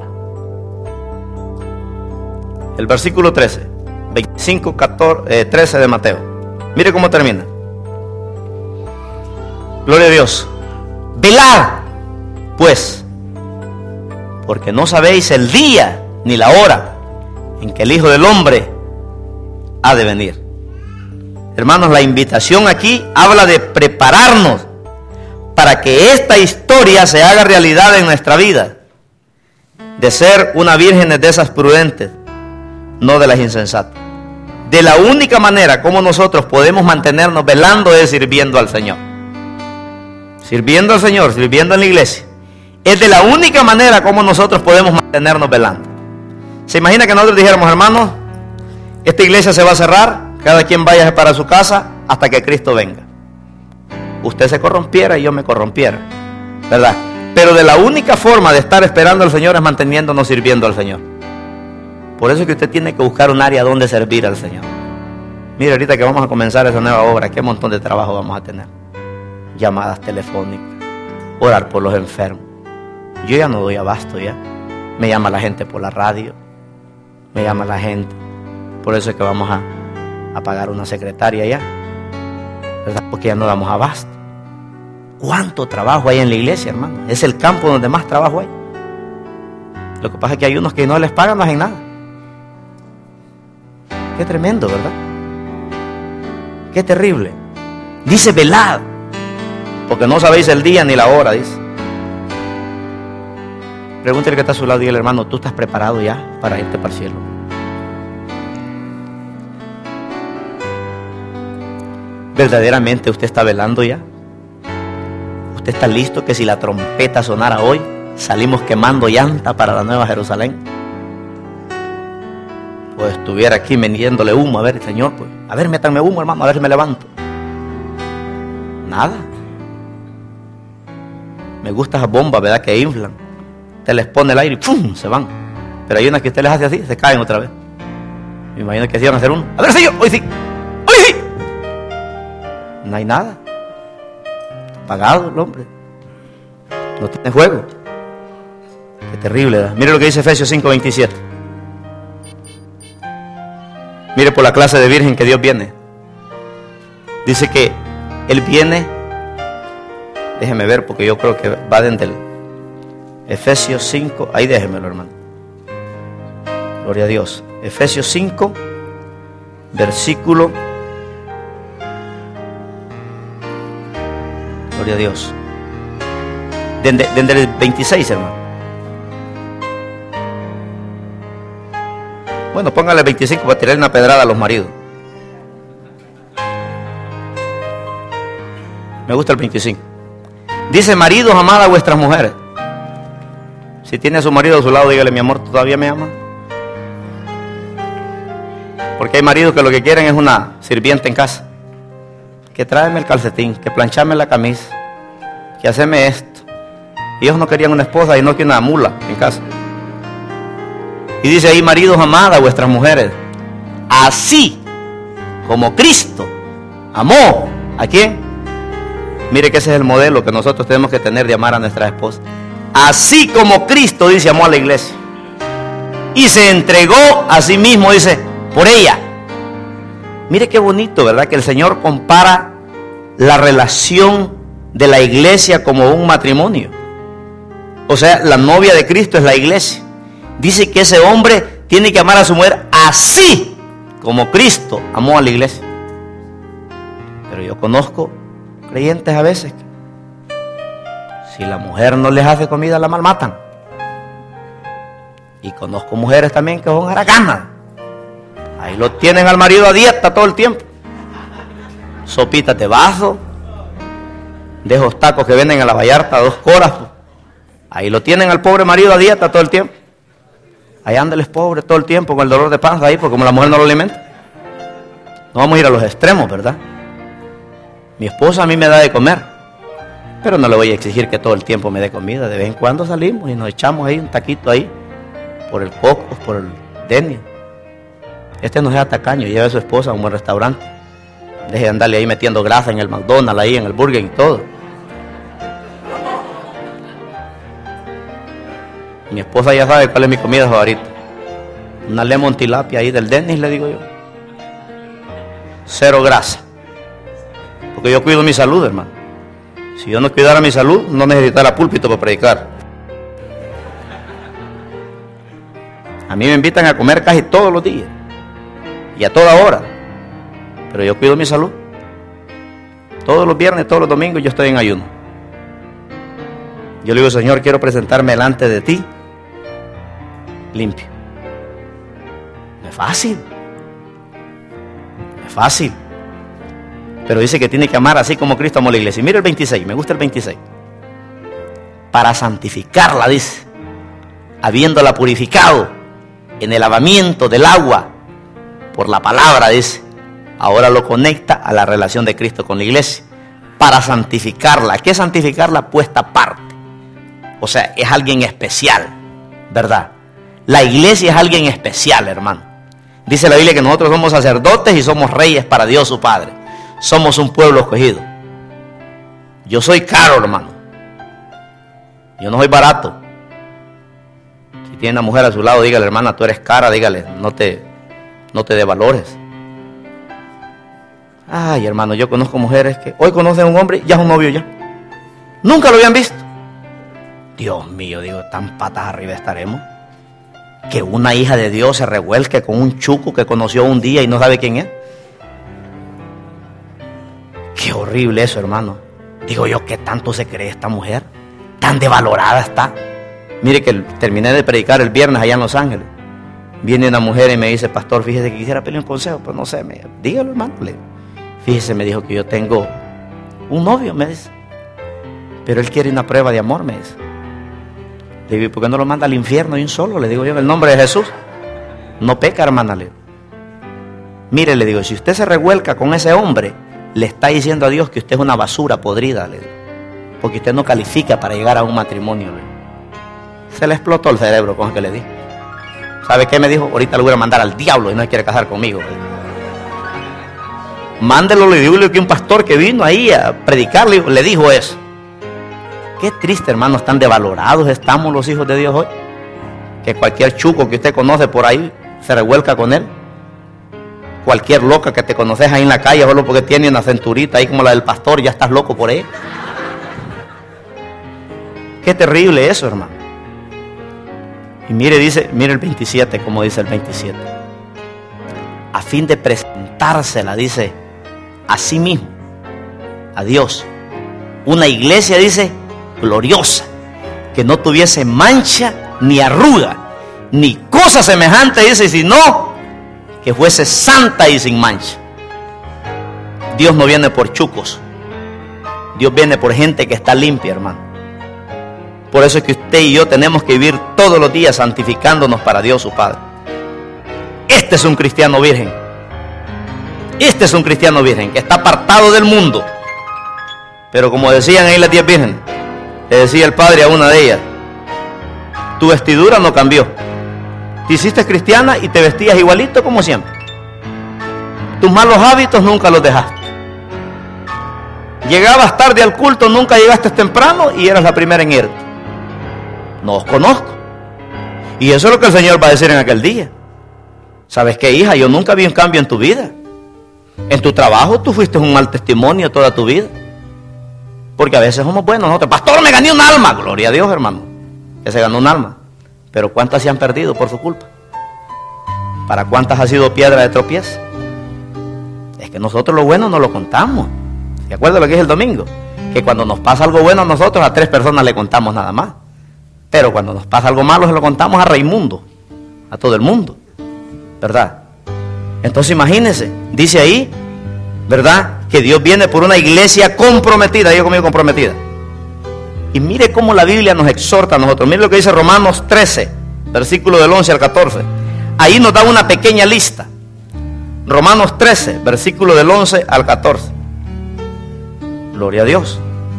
El versículo trece, veinticinco, catorce, eh, trece de Mateo. Mire cómo termina. Gloria a Dios. Velad, pues, porque no sabéis el día ni la hora en que el Hijo del Hombre ha de venir. Hermanos, la invitación aquí habla de prepararnos para que esta historia se haga realidad en nuestra vida. De ser una virgen de esas prudentes, no de las insensatas. De la única manera como nosotros podemos mantenernos velando es sirviendo al Señor. Sirviendo al Señor, sirviendo en la iglesia. Es de la única manera como nosotros podemos mantenernos velando. ¿Se imagina que nosotros dijéramos, hermanos, esta iglesia se va a cerrar, cada quien vaya para su casa hasta que Cristo venga? Usted se corrompiera y yo me corrompiera, ¿verdad? Pero de la única forma de estar esperando al Señor es manteniéndonos sirviendo al Señor. Por eso es que usted tiene que buscar un área donde servir al Señor. Mire, ahorita que vamos a comenzar esa nueva obra, qué montón de trabajo vamos a tener. Llamadas telefónicas, orar por los enfermos. Yo ya no doy abasto ya. Me llama la gente por la radio, me llama la gente. Por eso es que vamos a, a pagar una secretaria ya, ¿verdad? Porque ya no damos abasto. ¿Cuánto trabajo hay en la iglesia, hermano? Es el campo donde más trabajo hay. Lo que pasa es que hay unos que no les pagan, no hacen nada. Qué tremendo, ¿verdad? Qué terrible. Dice, velad, porque no sabéis el día ni la hora, dice. Pregúntale que está a su lado y dígale, hermano, ¿tú estás preparado ya para irte para el cielo? ¿Verdaderamente usted está velando ya? ¿Usted está listo que si la trompeta sonara hoy, salimos quemando llanta para la Nueva Jerusalén? Pues estuviera aquí metiéndole humo, a ver, Señor, pues, a ver, métanme humo, hermano, a ver si me levanto. Nada. Me gusta esa bomba, ¿verdad? Que inflan. Usted les pone el aire y ¡pum! Se van. Pero hay unas que usted les hace así, se caen otra vez. Me imagino que así van a hacer uno. A ver, Señor, hoy sí, hoy sí. No hay nada. Apagado el hombre. No tiene fuego. Qué terrible, ¿verdad? Mire lo que dice Efesios cinco veintisiete. Mire por la clase de virgen que Dios viene. Dice que Él viene. Déjeme ver porque yo creo que va desde el Efesios cinco. Ahí déjemelo, hermano. Gloria a Dios. Efesios cinco, versículo. Gloria a Dios. Desde, desde el veintiséis, hermano. Bueno, póngale veinticinco para tirarle una pedrada a los maridos. Me gusta el veinticinco. Dice, maridos, amad a vuestras mujeres. Si tiene a su marido a su lado, dígale, mi amor, ¿todavía me ama? Porque hay maridos que lo que quieren es una sirvienta en casa. Que tráeme el calcetín, que planchame la camisa, que haceme esto. Y ellos no querían una esposa y no quieren una mula en casa. Y dice ahí, maridos, amad a vuestras mujeres, así como Cristo amó. ¿A quién? Mire que ese es el modelo que nosotros tenemos que tener de amar a nuestra esposa. Así como Cristo, dice, amó a la iglesia y se entregó a sí mismo, dice, por ella. Mire qué bonito, ¿verdad? Que el Señor compara la relación de la iglesia como un matrimonio. O sea, la novia de Cristo es la iglesia. Dice que ese hombre tiene que amar a su mujer así como Cristo amó a la iglesia. Pero yo conozco creyentes a veces que si la mujer no les hace comida, la malmatan. Y conozco mujeres también que son haraganas. Ahí lo tienen al marido a dieta todo el tiempo. Sopitas de vaso, de esos tacos que venden en la Vallarta, dos coras. Ahí lo tienen al pobre marido a dieta todo el tiempo. Ahí anda el pobre todo el tiempo con el dolor de panza ahí, porque como la mujer no lo alimenta. No vamos a ir a los extremos, ¿verdad? Mi esposa a mí me da de comer, pero no le voy a exigir que todo el tiempo me dé comida. De vez en cuando salimos y nos echamos ahí un taquito ahí, por el Cocos, por el Denny. Este no sea tacaño, lleve a su esposa a un buen restaurante. Deje de andarle ahí metiendo grasa en el McDonald's, ahí en el Burger y todo. Mi esposa ya sabe cuál es mi comida favorita. Una lemon tilapia ahí del Dennis, le digo yo. Cero grasa. Porque yo cuido mi salud, hermano. Si yo no cuidara mi salud, no necesitara púlpito para predicar. A mí me invitan a comer casi todos los días. Y a toda hora. Pero yo cuido mi salud. Todos los viernes, todos los domingos yo estoy en ayuno. Yo le digo, Señor, quiero presentarme delante de ti limpio. No es fácil. No es fácil. Pero dice que tiene que amar así como Cristo amó a la iglesia. Y mira el veintiséis, me gusta el veintiséis. Para santificarla, dice, habiéndola purificado en el lavamiento del agua por la palabra, dice. Ahora lo conecta a la relación de Cristo con la iglesia. Para santificarla. ¿Qué es santificarla? Puesta aparte. O sea, es alguien especial, ¿verdad? La iglesia es alguien especial, hermano. Dice la Biblia que nosotros somos sacerdotes y somos reyes para Dios su Padre. Somos un pueblo escogido. Yo soy caro, hermano. Yo no soy barato. Si tiene una mujer a su lado, dígale, hermana, tú eres cara, dígale, no te, no te devalores. Ay, hermano, yo conozco mujeres que hoy conocen a un hombre, ya es un novio ya. Nunca lo habían visto. Dios mío, digo, tan patas arriba estaremos. Que una hija de Dios se revuelque con un chuco que conoció un día y no sabe quién es. Qué horrible eso, hermano. Digo yo, ¿qué tanto se cree esta mujer? Tan devalorada está. Mire que terminé de predicar el viernes allá en Los Ángeles. Viene una mujer y me dice, pastor, fíjese que quisiera pedirle un consejo, pero no sé, me, dígalo, hermano. Fíjese, me dijo que yo tengo un novio, me dice. Pero él quiere una prueba de amor, me dice. Le digo, ¿por qué no lo manda al infierno y un solo? Le digo yo, en el nombre de Jesús. No peca, hermana. Le digo. Mire, le digo, si usted se revuelca con ese hombre, le está diciendo a Dios que usted es una basura podrida, le digo. Porque usted no califica para llegar a un matrimonio, le digo. Se le explotó el cerebro con lo que le dije. ¿Sabe qué me dijo? Ahorita lo voy a mandar al diablo y no quiere casar conmigo. Le digo. Mándelo, le digo, que un pastor que vino ahí a predicar, le, le dijo eso. Qué triste, hermanos, tan devalorados estamos los hijos de Dios hoy. Que cualquier chuco que usted conoce por ahí se revuelca con él. Cualquier loca que te conoces ahí en la calle, solo porque tiene una cinturita ahí como la del pastor, ya estás loco por él. Qué terrible eso, hermano. Y mire, dice, mire el veintisiete, como dice el veintisiete. A fin de presentársela, dice, a sí mismo, a Dios. Una iglesia, dice, gloriosa, que no tuviese mancha ni arruga, ni cosa semejante, dice, sino que fuese santa y sin mancha. Dios no viene por chucos. Dios viene por gente que está limpia, hermano. Por eso es que usted y yo tenemos que vivir todos los días santificándonos para Dios su Padre. Este es un cristiano virgen. Este es un cristiano virgen que está apartado del mundo. Pero como decían ahí las diez vírgenes, le decía el Padre a una de ellas: tu vestidura no cambió. Te hiciste cristiana y te vestías igualito como siempre. Tus malos hábitos nunca los dejaste. Llegabas tarde al culto, nunca llegaste temprano y eras la primera en irte. No os conozco. Y eso es lo que el Señor va a decir en aquel día. ¿Sabes qué, hija? Yo nunca vi un cambio en tu vida. En tu trabajo tú fuiste un mal testimonio toda tu vida. Porque a veces somos buenos nosotros. Pastor, me gané un alma. Gloria a Dios, hermano, que se ganó un alma. Pero ¿cuántas se han perdido por su culpa? ¿Para cuántas ha sido piedra de tropiezo? Es que nosotros lo bueno no lo contamos. ¿De acuerdo a lo que es el domingo? Que cuando nos pasa algo bueno a nosotros, a tres personas le contamos nada más. Pero cuando nos pasa algo malo se lo contamos a Raimundo, a todo el mundo, ¿verdad? Entonces imagínense, dice ahí, ¿verdad? Que Dios viene por una iglesia comprometida. Digo conmigo, comprometida. Y mire cómo la Biblia nos exhorta a nosotros. Mire lo que dice Romanos trece, versículo del once al catorce. Ahí nos da una pequeña lista. Romanos trece, versículo del once al catorce. Gloria a Dios.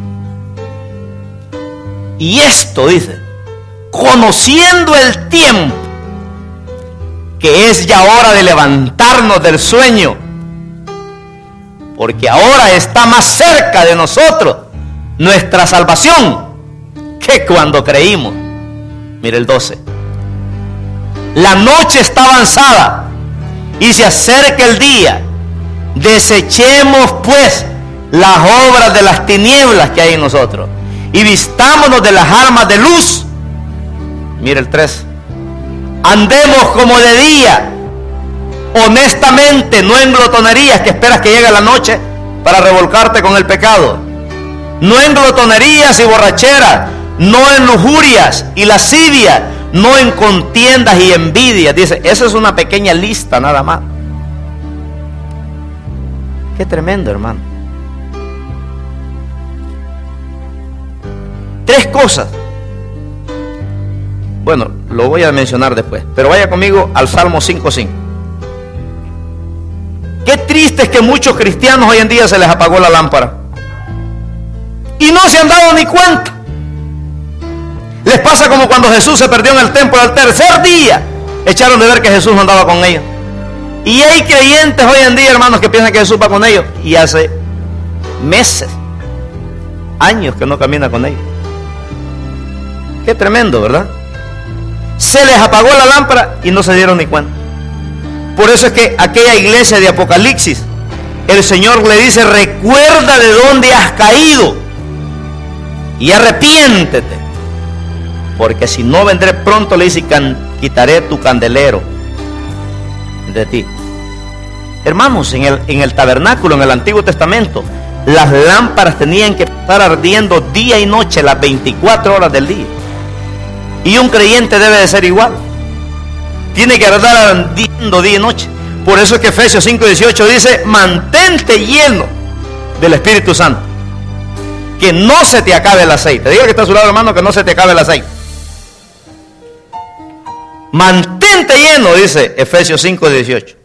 Y esto dice: conociendo el tiempo, que es ya hora de levantarnos del sueño, porque ahora está más cerca de nosotros nuestra salvación que cuando creímos. Mire el doce. La noche está avanzada y se acerca el día. Desechemos pues las obras de las tinieblas que hay en nosotros y vistámonos de las armas de luz. Mire el tres. Andemos como de día, honestamente, no en glotonerías que esperas que llegue la noche para revolcarte con el pecado. No en glotonerías y borracheras, no en lujurias y lascivia, no en contiendas y envidias. Dice, esa es una pequeña lista nada más. Qué tremendo, hermano. Tres cosas. Bueno, lo voy a mencionar después, pero vaya conmigo al Salmo cinco cinco. Qué triste es que muchos cristianos hoy en día se les apagó la lámpara y no se han dado ni cuenta. Les pasa como cuando Jesús se perdió en el templo. Al tercer día echaron de ver que Jesús no andaba con ellos. Y hay creyentes hoy en día, hermanos, que piensan que Jesús va con ellos y hace meses, años que no camina con ellos. Qué tremendo, ¿verdad? Se les apagó la lámpara y no se dieron ni cuenta. Por eso es que aquella iglesia de Apocalipsis, el Señor le dice: recuerda de dónde has caído y arrepiéntete, porque si no vendré pronto, le dice, y quitaré tu candelero de ti. Hermanos, en el, en el tabernáculo, en el Antiguo Testamento, las lámparas tenían que estar ardiendo día y noche, las veinticuatro horas del día. Y un creyente debe de ser igual. Tiene que estar ardiendo día y noche. Por eso es que Efesios cinco dieciocho dice: mantente lleno del Espíritu Santo, que no se te acabe el aceite. Diga que está a su lado, hermano, que no se te acabe el aceite. Mantente lleno, dice Efesios cinco dieciocho.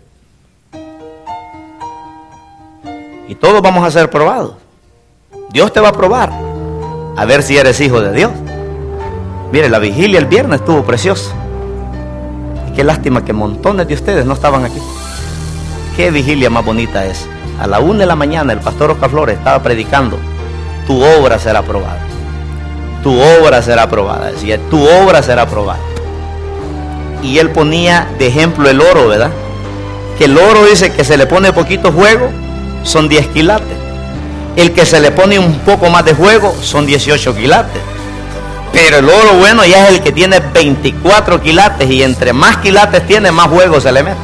Y todos vamos a ser probados. Dios te va a probar a ver si eres hijo de Dios. Mire, la vigilia el viernes estuvo preciosa. Y qué lástima que montones de ustedes no estaban aquí. Qué vigilia más bonita es. A la una de la mañana el pastor Oscar Flores estaba predicando: tu obra será aprobada. Tu obra será aprobada. Decía, tu obra será aprobada. Y él ponía de ejemplo el oro, ¿verdad? Que el oro, dice, que se le pone poquito juego, son diez quilates. El que se le pone un poco más de juego son dieciocho quilates. Pero el oro bueno ya es el que tiene veinticuatro quilates, y entre más quilates tiene, más juego se le mete.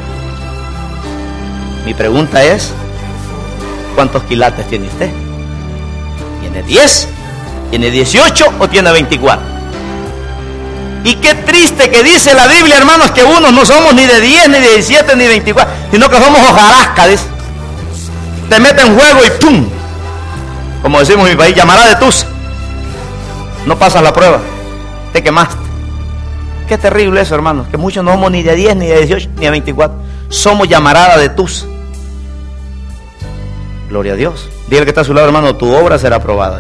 Mi pregunta es: ¿cuántos quilates tiene usted? ¿Tiene diez? ¿Tiene dieciocho o tiene veinticuatro? Y qué triste que dice la Biblia, hermanos, que unos no somos ni de diez, ni de diecisiete, ni de veinticuatro, sino que somos hojarasca, dice. Te meten juego y ¡pum! Como decimos en mi país, llamará de tus. No pasas la prueba, te quemaste. Qué terrible eso, hermanos, que muchos no somos ni de diez, ni de dieciocho, ni de veinticuatro. Somos llamarada de tus. Gloria a Dios. Dígale que está a su lado, hermano, tu obra será aprobada.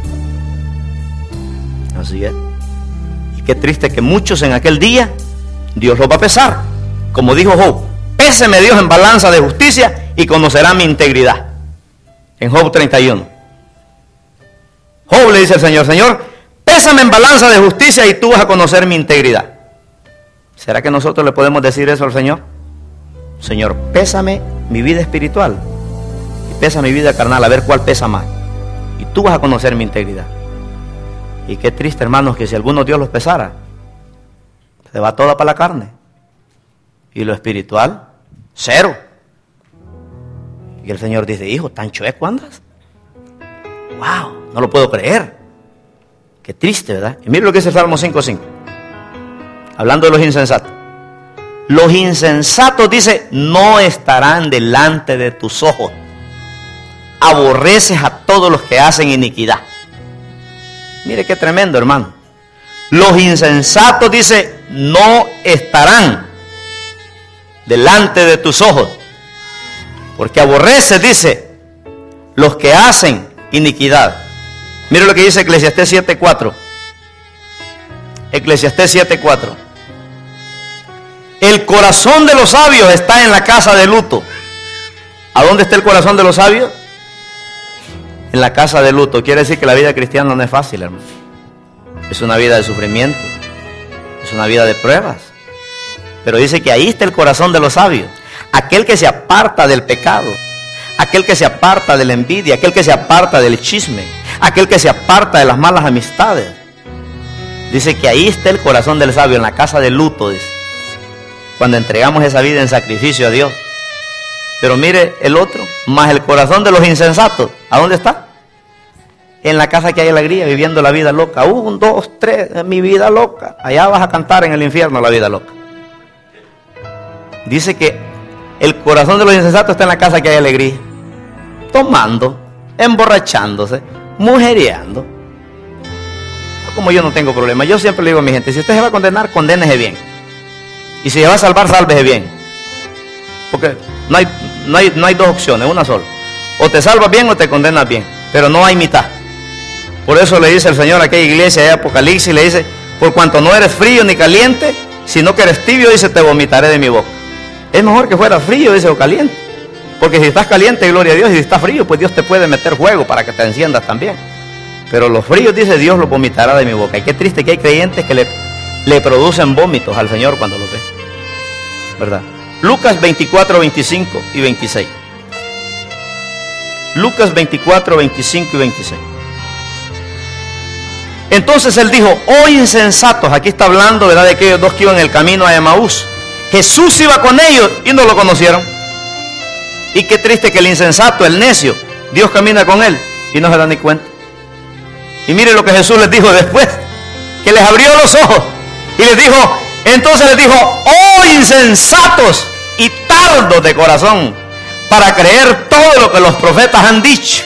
Así es. Y qué triste que muchos en aquel día Dios los va a pesar. Como dijo Job, péseme Dios en balanza de justicia y conocerá mi integridad. En Job treinta y uno. Job le dice al Señor, Señor, pésame en balanza de justicia y tú vas a conocer mi integridad. ¿Será que nosotros le podemos decir eso al Señor? Señor, pésame mi vida espiritual y pesa mi vida carnal, a ver cuál pesa más. Y tú vas a conocer mi integridad. Y qué triste, hermanos, que si alguno Dios los pesara, se va toda para la carne. Y lo espiritual, cero. Y el Señor dice, hijo, ¿tan chueco andas? Wow, no lo puedo creer. Qué triste, ¿verdad? Y mire lo que dice el Salmo cinco cinco. Hablando de los insensatos. Los insensatos, dice, no estarán delante de tus ojos. Aborreces a todos los que hacen iniquidad. Mire qué tremendo, hermano. Los insensatos, dice, no estarán delante de tus ojos. Porque aborreces, dice, los que hacen iniquidad. Mire lo que dice Eclesiastés siete cuatro. Eclesiastés siete cuatro. El corazón de los sabios está en la casa de luto. ¿A dónde está el corazón de los sabios? En la casa de luto. Quiere decir que la vida cristiana no es fácil, hermano. Es una vida de sufrimiento. Es una vida de pruebas. Pero dice que ahí está el corazón de los sabios. Aquel que se aparta del pecado. Aquel que se aparta de la envidia. Aquel que se aparta del chisme. Aquel que se aparta de las malas amistades. Dice que ahí está el corazón del sabio, en la casa de luto, dice. Cuando entregamos esa vida en sacrificio a Dios. Pero mire el otro, más el corazón de los insensatos. ¿A dónde está? En la casa que hay alegría, viviendo la vida loca. Un, dos, tres, mi vida loca. Allá vas a cantar en el infierno la vida loca. Dice que el corazón de los insensatos está en la casa que hay alegría. Tomando, emborrachándose, mujeriando. Como yo no tengo problema, yo siempre le digo a mi gente, si usted se va a condenar, condénese bien. Y si se va a salvar, sálvese bien. Porque no hay, no hay, no hay dos opciones, una sola. O te salvas bien o te condenas bien. Pero no hay mitad. Por eso le dice el Señor a aquella iglesia de Apocalipsis, le dice, por cuanto no eres frío ni caliente, sino que eres tibio, dice, te vomitaré de mi boca. Es mejor que fuera frío, dice, o caliente. Porque si estás caliente, gloria a Dios, y si estás frío, pues Dios te puede meter fuego para que te enciendas también. Pero los fríos, dice, Dios los vomitará de mi boca. Y qué triste que hay creyentes que le, le producen vómitos al Señor cuando los ve. ¿Verdad? Lucas veinticuatro, veinticinco y veintiséis. Lucas veinticuatro, veinticinco y veintiséis. Entonces él dijo, oh insensatos, aquí está hablando, ¿verdad?, de aquellos dos que iban en el camino a Emaús. Jesús iba con ellos y no lo conocieron. Y qué triste que el insensato, el necio, Dios camina con él y no se da ni cuenta. Y mire lo que Jesús les dijo después, que les abrió los ojos y les dijo, entonces les dijo, oh insensatos y tardos de corazón, para creer todo lo que los profetas han dicho.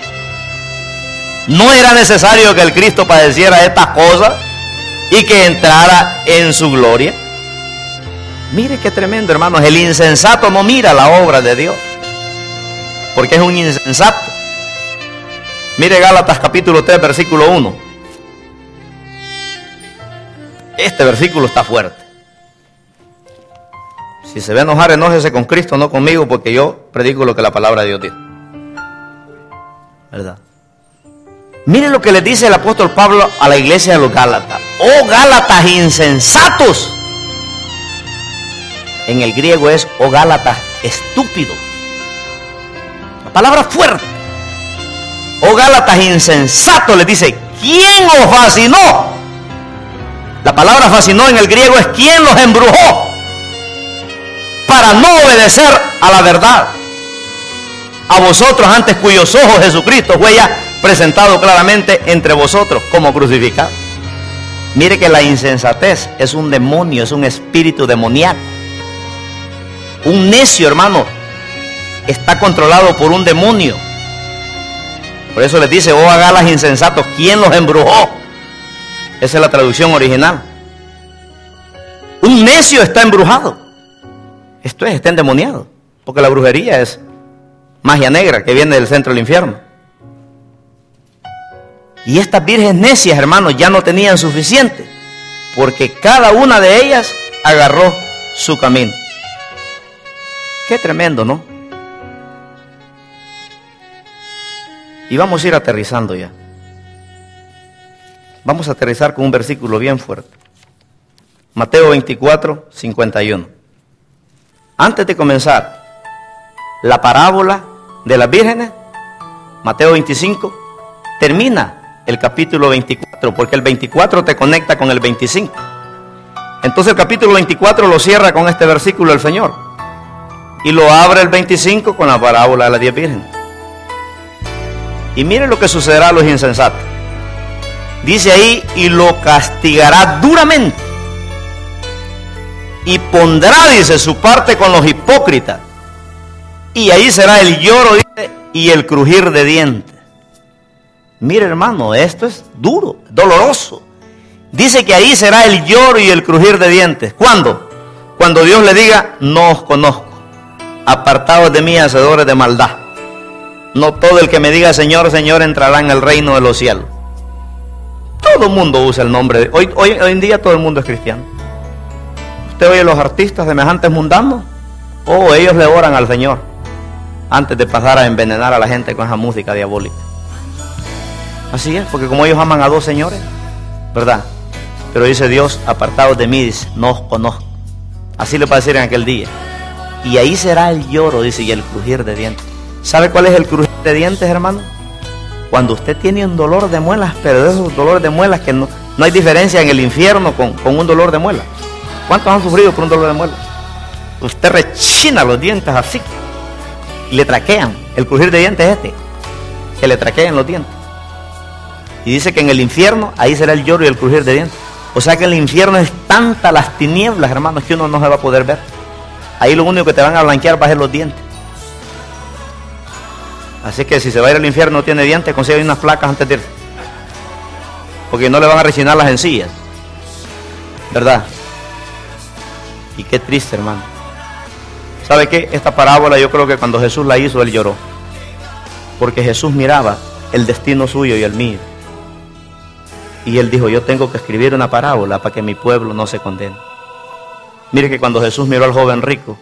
¿No era necesario que el Cristo padeciera estas cosas y que entrara en su gloria? Mire qué tremendo, hermanos. El insensato no mira la obra de Dios, porque es un insensato. Mire Gálatas capítulo tres, versículo uno. Este versículo está fuerte. Si se ve enojar, enójese con Cristo, no conmigo, porque yo predico lo que la palabra de Dios dice. ¿Verdad? Mire lo que le dice el apóstol Pablo a la iglesia de los Gálatas. Oh Gálatas insensatos. En el griego es, oh Gálatas estúpidos. La palabra fuerte. Oh Gálatas insensatos, les dice, ¿quién os fascinó? La palabra fascinó en el griego es ¿quién los embrujó? Para no obedecer a la verdad. A vosotros antes cuyos ojos Jesucristo fue ya presentado claramente entre vosotros como crucificado. Mire que la insensatez es un demonio, es un espíritu demoníaco. Un necio, hermano, está controlado por un demonio. Por eso les dice, oh agalas insensatos, ¿quién los embrujó? Esa es la traducción original. Un necio está embrujado. Esto es, está endemoniado. Porque la brujería es magia negra que viene del centro del infierno. Y estas vírgenes necias, hermanos, ya no tenían suficiente. Porque cada una de ellas agarró su camino. Qué tremendo, ¿no? Y vamos a ir aterrizando ya. Vamos a aterrizar con un versículo bien fuerte. Mateo veinticuatro, cincuenta y uno. Antes de comenzar la parábola de las vírgenes, Mateo veinticinco, termina el capítulo veinticuatro, porque el veinticuatro te conecta con el veinticinco. Entonces el capítulo veinticuatro lo cierra con este versículo del Señor. Y lo abre el veinticinco con la parábola de las diez vírgenes. Y miren lo que sucederá a los insensatos. Dice ahí, y lo castigará duramente. Y pondrá, dice, su parte con los hipócritas. Y ahí será el lloro, dice, y el crujir de dientes. Mire, hermano, esto es duro, doloroso. Dice que ahí será el lloro y el crujir de dientes. ¿Cuándo? Cuando Dios le diga, no os conozco. Apartados de mí, hacedores de maldad. No todo el que me diga Señor, Señor entrará en el reino de los cielos. Todo el mundo usa el nombre de... Hoy, hoy, hoy en día todo el mundo es cristiano. Usted oye a los artistas semejantes mundanos. Oh, ellos le oran al Señor antes de pasar a envenenar a la gente con esa música diabólica. Así es, porque como ellos aman a dos señores, ¿verdad? Pero dice Dios, apartados de mí, dice, no os conozco. Así le va a decir en aquel día. Y ahí será el lloro, dice, y el crujir de dientes. ¿Sabe cuál es el crujir de dientes, hermano? Cuando usted tiene un dolor de muelas, pero de esos dolores de muelas que no, no hay diferencia en el infierno con, con un dolor de muelas. ¿Cuántos han sufrido por un dolor de muelas? Usted rechina los dientes así y le traquean. El crujir de dientes es este, que le traquean los dientes. Y dice que en el infierno, ahí será el lloro y el crujir de dientes. O sea que el infierno es tanta las tinieblas, hermanos, que uno no se va a poder ver. Ahí lo único que te van a blanquear va a ser los dientes. Así que si se va a ir al infierno no tiene dientes, consigue unas placas antes de irse. Porque no le van a rechinar las encías. ¿Verdad? Y qué triste, hermano. ¿Sabe qué? Esta parábola yo creo que cuando Jesús la hizo, él lloró. Porque Jesús miraba el destino suyo y el mío. Y él dijo, yo tengo que escribir una parábola para que mi pueblo no se condene. Mire que cuando Jesús miró al joven rico,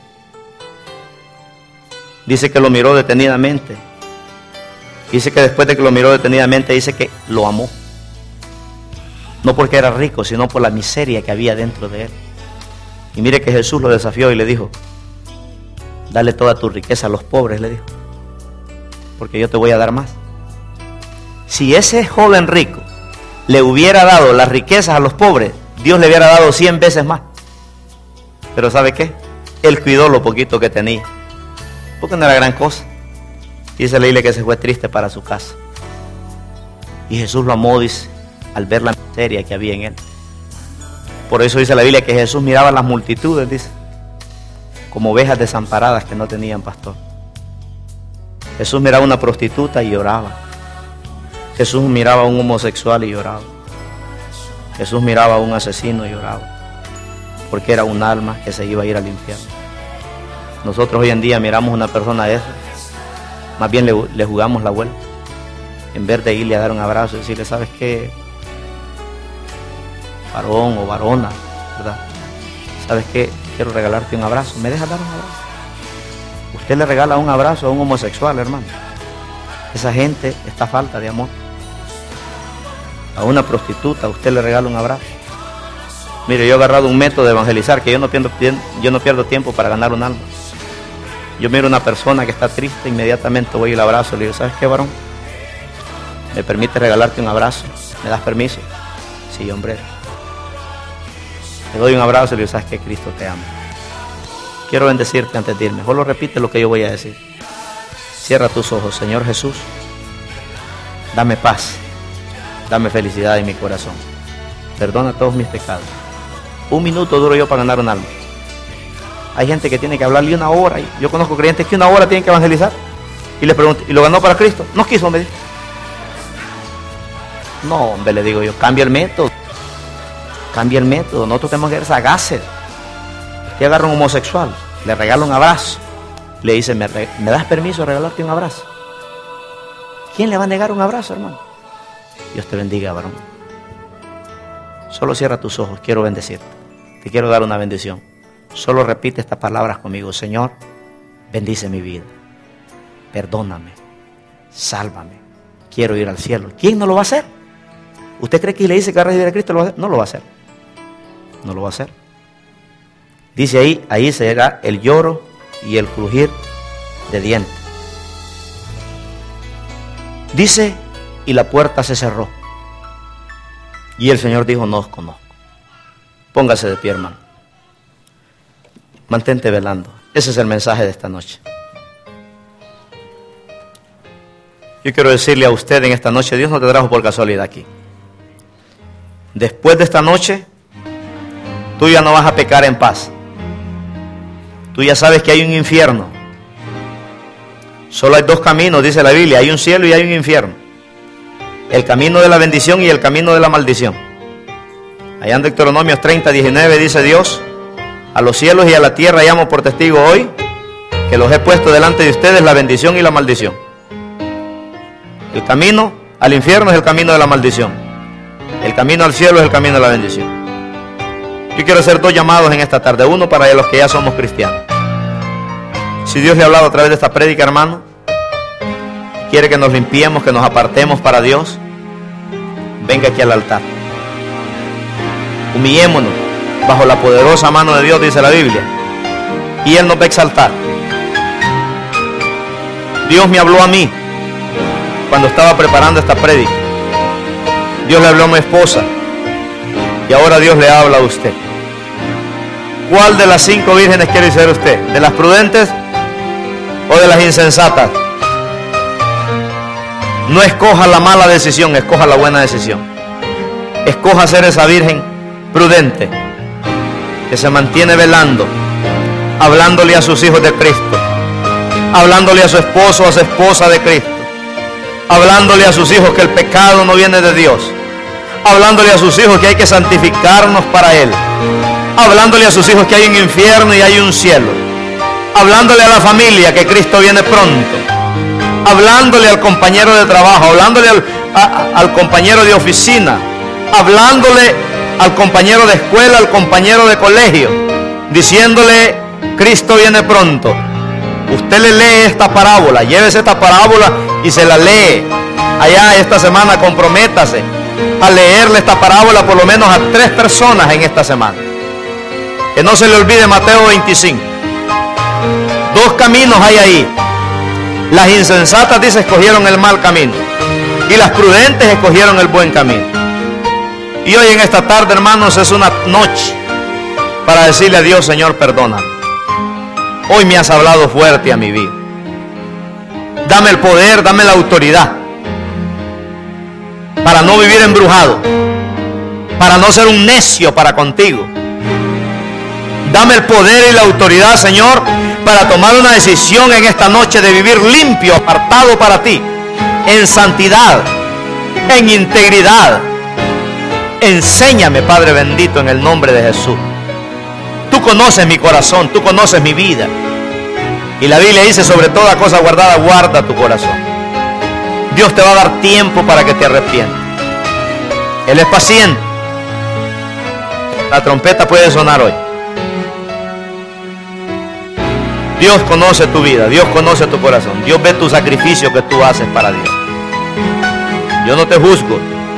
dice que lo miró detenidamente. Dice que después de que lo miró detenidamente, dice que lo amó. No porque era rico, sino por la miseria que había dentro de él. Y mire que Jesús lo desafió y le dijo, dale toda tu riqueza a los pobres, le dijo, porque yo te voy a dar más. Si ese joven rico le hubiera dado las riquezas a los pobres, Dios le hubiera dado cien veces más. Pero ¿sabe qué? Él cuidó lo poquito que tenía, porque no era gran cosa. Dice la Biblia que se fue triste para su casa. Y Jesús lo amó, dice, al ver la miseria que había en él. Por eso dice la Biblia que Jesús miraba a las multitudes, dice, como ovejas desamparadas que no tenían pastor. Jesús miraba a una prostituta y lloraba. Jesús miraba a un homosexual y lloraba. Jesús miraba a un asesino y lloraba. Porque era un alma que se iba a ir al infierno. Nosotros hoy en día miramos a una persona de esa, más bien le, le jugamos la vuelta. En vez de irle a dar un abrazo y decirle, ¿sabes qué? Varón o varona, ¿verdad? ¿Sabes qué? Quiero regalarte un abrazo. ¿Me dejas dar un abrazo? Usted le regala un abrazo a un homosexual, hermano. Esa gente está a falta de amor. A una prostituta usted le regala un abrazo. Mire, yo he agarrado un método de evangelizar que yo no pierdo, yo no pierdo tiempo para ganar un alma. Yo miro a una persona que está triste, inmediatamente voy y le abrazo. Le digo, ¿sabes qué, varón? ¿Me permite regalarte un abrazo? ¿Me das permiso? Sí, hombre. Le doy un abrazo y le digo, ¿sabes qué? Cristo te ama. Quiero bendecirte antes de irme. Solo repite lo que yo voy a decir. Cierra tus ojos, Señor Jesús. Dame paz. Dame felicidad en mi corazón. Perdona todos mis pecados. Un minuto duro yo para ganar un alma. Hay gente que tiene que hablarle una hora. Yo conozco creyentes que una hora tienen que evangelizar. Y les pregunto, ¿y lo ganó para Cristo? No quiso, me dijo. No, hombre, le digo yo, cambia el método. Cambia el método. Nosotros tenemos que ser sagaces. Usted agarra un homosexual, le regala un abrazo. Le dice, ¿me, ¿me das permiso de regalarte un abrazo? ¿Quién le va a negar un abrazo, hermano? Dios te bendiga, varón. Solo cierra tus ojos, quiero bendecirte. Te quiero dar una bendición. Solo repite estas palabras conmigo. Señor, bendice mi vida. Perdóname. Sálvame. Quiero ir al cielo. ¿Quién no lo va a hacer? ¿Usted cree que le dice que va a recibir a Cristo? ¿Lo va a hacer? No lo va a hacer. No lo va a hacer. Dice ahí, ahí será el lloro y el crujir de dientes. Dice, y la puerta se cerró. Y el Señor dijo, no os conozco. Póngase de pie, hermano. Mantente velando. Ese es el mensaje de esta noche. Yo quiero decirle a usted en esta noche, Dios no te trajo por casualidad aquí. Después de esta noche, tú ya no vas a pecar en paz. Tú ya sabes que hay un infierno. Solo hay dos caminos, dice la Biblia. Hay un cielo y hay un infierno. El camino de la bendición y el camino de la maldición. Allá en Deuteronomios treinta, diecinueve dice Dios, a los cielos y a la tierra llamo por testigo hoy que los he puesto delante de ustedes la bendición y la maldición. El camino al infierno es el camino de la maldición. El camino al cielo es el camino de la bendición. Yo quiero hacer dos llamados en esta tarde. Uno para los que ya somos cristianos. Si Dios le ha hablado a través de esta prédica, hermano, quiere que nos limpiemos, que nos apartemos para Dios, venga aquí al altar. Humillémonos bajo la poderosa mano de Dios, dice la Biblia, y Él nos va a exaltar. Dios me habló a mí cuando estaba preparando esta prédica. Dios le habló a mi esposa y ahora Dios le habla a usted. ¿Cuál de las cinco vírgenes quiere ser usted? ¿De las prudentes o de las insensatas? No escoja la mala decisión, escoja la buena decisión. Escoja ser esa virgen prudente que se mantiene velando, hablándole a sus hijos de Cristo, hablándole a su esposo o a su esposa de Cristo, hablándole a sus hijos que el pecado no viene de Dios, hablándole a sus hijos que hay que santificarnos para Él, hablándole a sus hijos que hay un infierno y hay un cielo, hablándole a la familia que Cristo viene pronto, hablándole al compañero de trabajo, hablándole al, a, al compañero de oficina, hablándole al compañero de escuela, al compañero de colegio, diciéndole, Cristo viene pronto. Usted le lee esta parábola, llévese esta parábola y se la lee. Allá esta semana comprométase a leerle esta parábola por lo menos a tres personas en esta semana. Que no se le olvide Mateo veinticinco. Dos caminos hay ahí. Las insensatas, dice, escogieron el mal camino y las prudentes escogieron el buen camino. Y hoy en esta tarde, hermanos, es una noche para decirle a Dios, Señor, perdóname. Hoy me has hablado fuerte a mi vida. Dame el poder, dame la autoridad para no vivir embrujado, para no ser un necio para contigo. Dame el poder y la autoridad, Señor, para tomar una decisión en esta noche de vivir limpio, apartado para ti, en santidad, en integridad. Enséñame, Padre bendito, en el nombre de Jesús. Tú conoces mi corazón, tú conoces mi vida. Y la Biblia dice, sobre toda cosa guardada, guarda tu corazón. Dios te va a dar tiempo para que te arrepientas. Él es paciente. La trompeta puede sonar hoy. Dios conoce tu vida, Dios conoce tu corazón. Dios ve tu sacrificio que tú haces para Dios. Yo no te juzgo.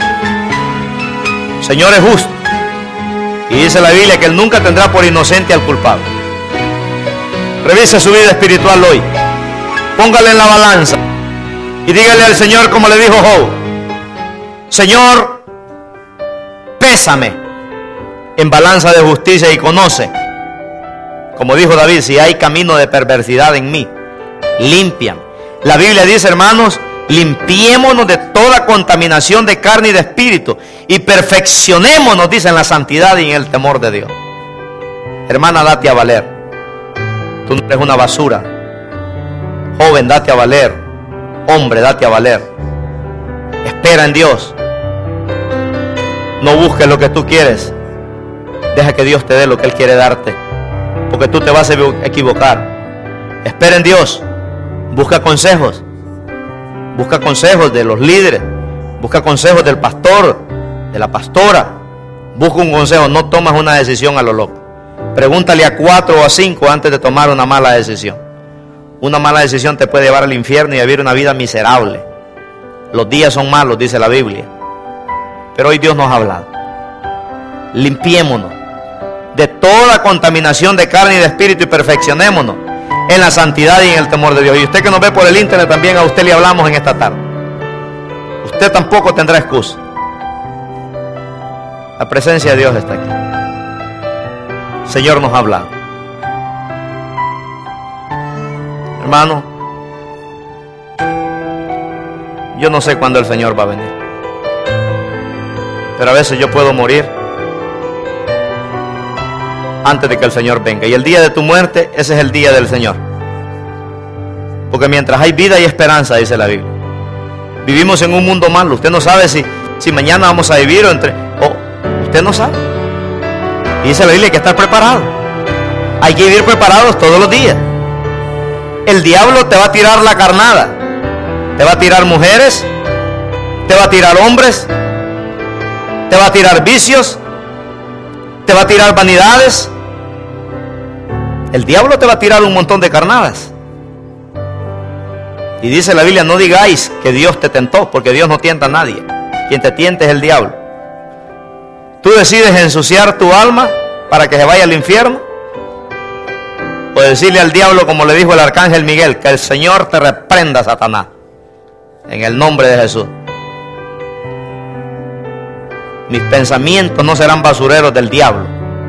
El Señor es justo. Y dice la Biblia que Él nunca tendrá por inocente al culpable. Revise su vida espiritual hoy. Póngale en la balanza. Y dígale al Señor como le dijo Job: Señor, pésame en balanza de justicia y conoce. Como dijo David, si hay camino de perversidad en mí, límpiame. La Biblia dice, hermanos, limpiémonos de toda contaminación de carne y de espíritu y perfeccionémonos, dice, en la santidad y en el temor de Dios. Hermana, date a valer. Tú no eres una basura. Joven, date a valer. Hombre, date a valer. Espera en Dios. No busques lo que tú quieres. Deja que Dios te dé lo que Él quiere darte, porque tú te vas a equivocar. Espera en Dios. Busca consejos. Busca consejos de los líderes. Busca consejos del pastor, de la pastora. Busca un consejo. No tomas una decisión a lo loco. Pregúntale a cuatro o a cinco antes de tomar una mala decisión. Una mala decisión te puede llevar al infierno y a vivir una vida miserable. Los días son malos, dice la Biblia. Pero hoy Dios nos ha hablado. Limpiémonos de toda contaminación de carne y de espíritu y perfeccionémonos en la santidad y en el temor de Dios. Y usted que nos ve por el internet, también a usted le hablamos en esta tarde. Usted tampoco tendrá excusa. La presencia de Dios está aquí. El Señor nos ha hablado. Hermano, yo no sé cuándo el Señor va a venir, pero a veces yo puedo morir antes de que el Señor venga. Y el día de tu muerte, ese es el día del Señor. Porque mientras hay vida y esperanza, dice la Biblia. Vivimos en un mundo malo. Usted no sabe si, si mañana vamos a vivir o entre... O usted no sabe. Y dice la Biblia que hay que estar preparado. Hay que vivir preparados todos los días. El diablo te va a tirar la carnada. Te va a tirar mujeres. Te va a tirar hombres. Te va a tirar vicios. Te va a tirar vanidades. El diablo te va a tirar un montón de carnadas. Y dice la Biblia, no digáis que Dios te tentó, porque Dios no tienta a nadie. Quien te tiente es el diablo. Tú decides ensuciar tu alma para que se vaya al infierno, o decirle al diablo, como le dijo el arcángel Miguel, que el Señor te reprenda, Satanás, en el nombre de Jesús. Mis pensamientos no serán basureros del diablo.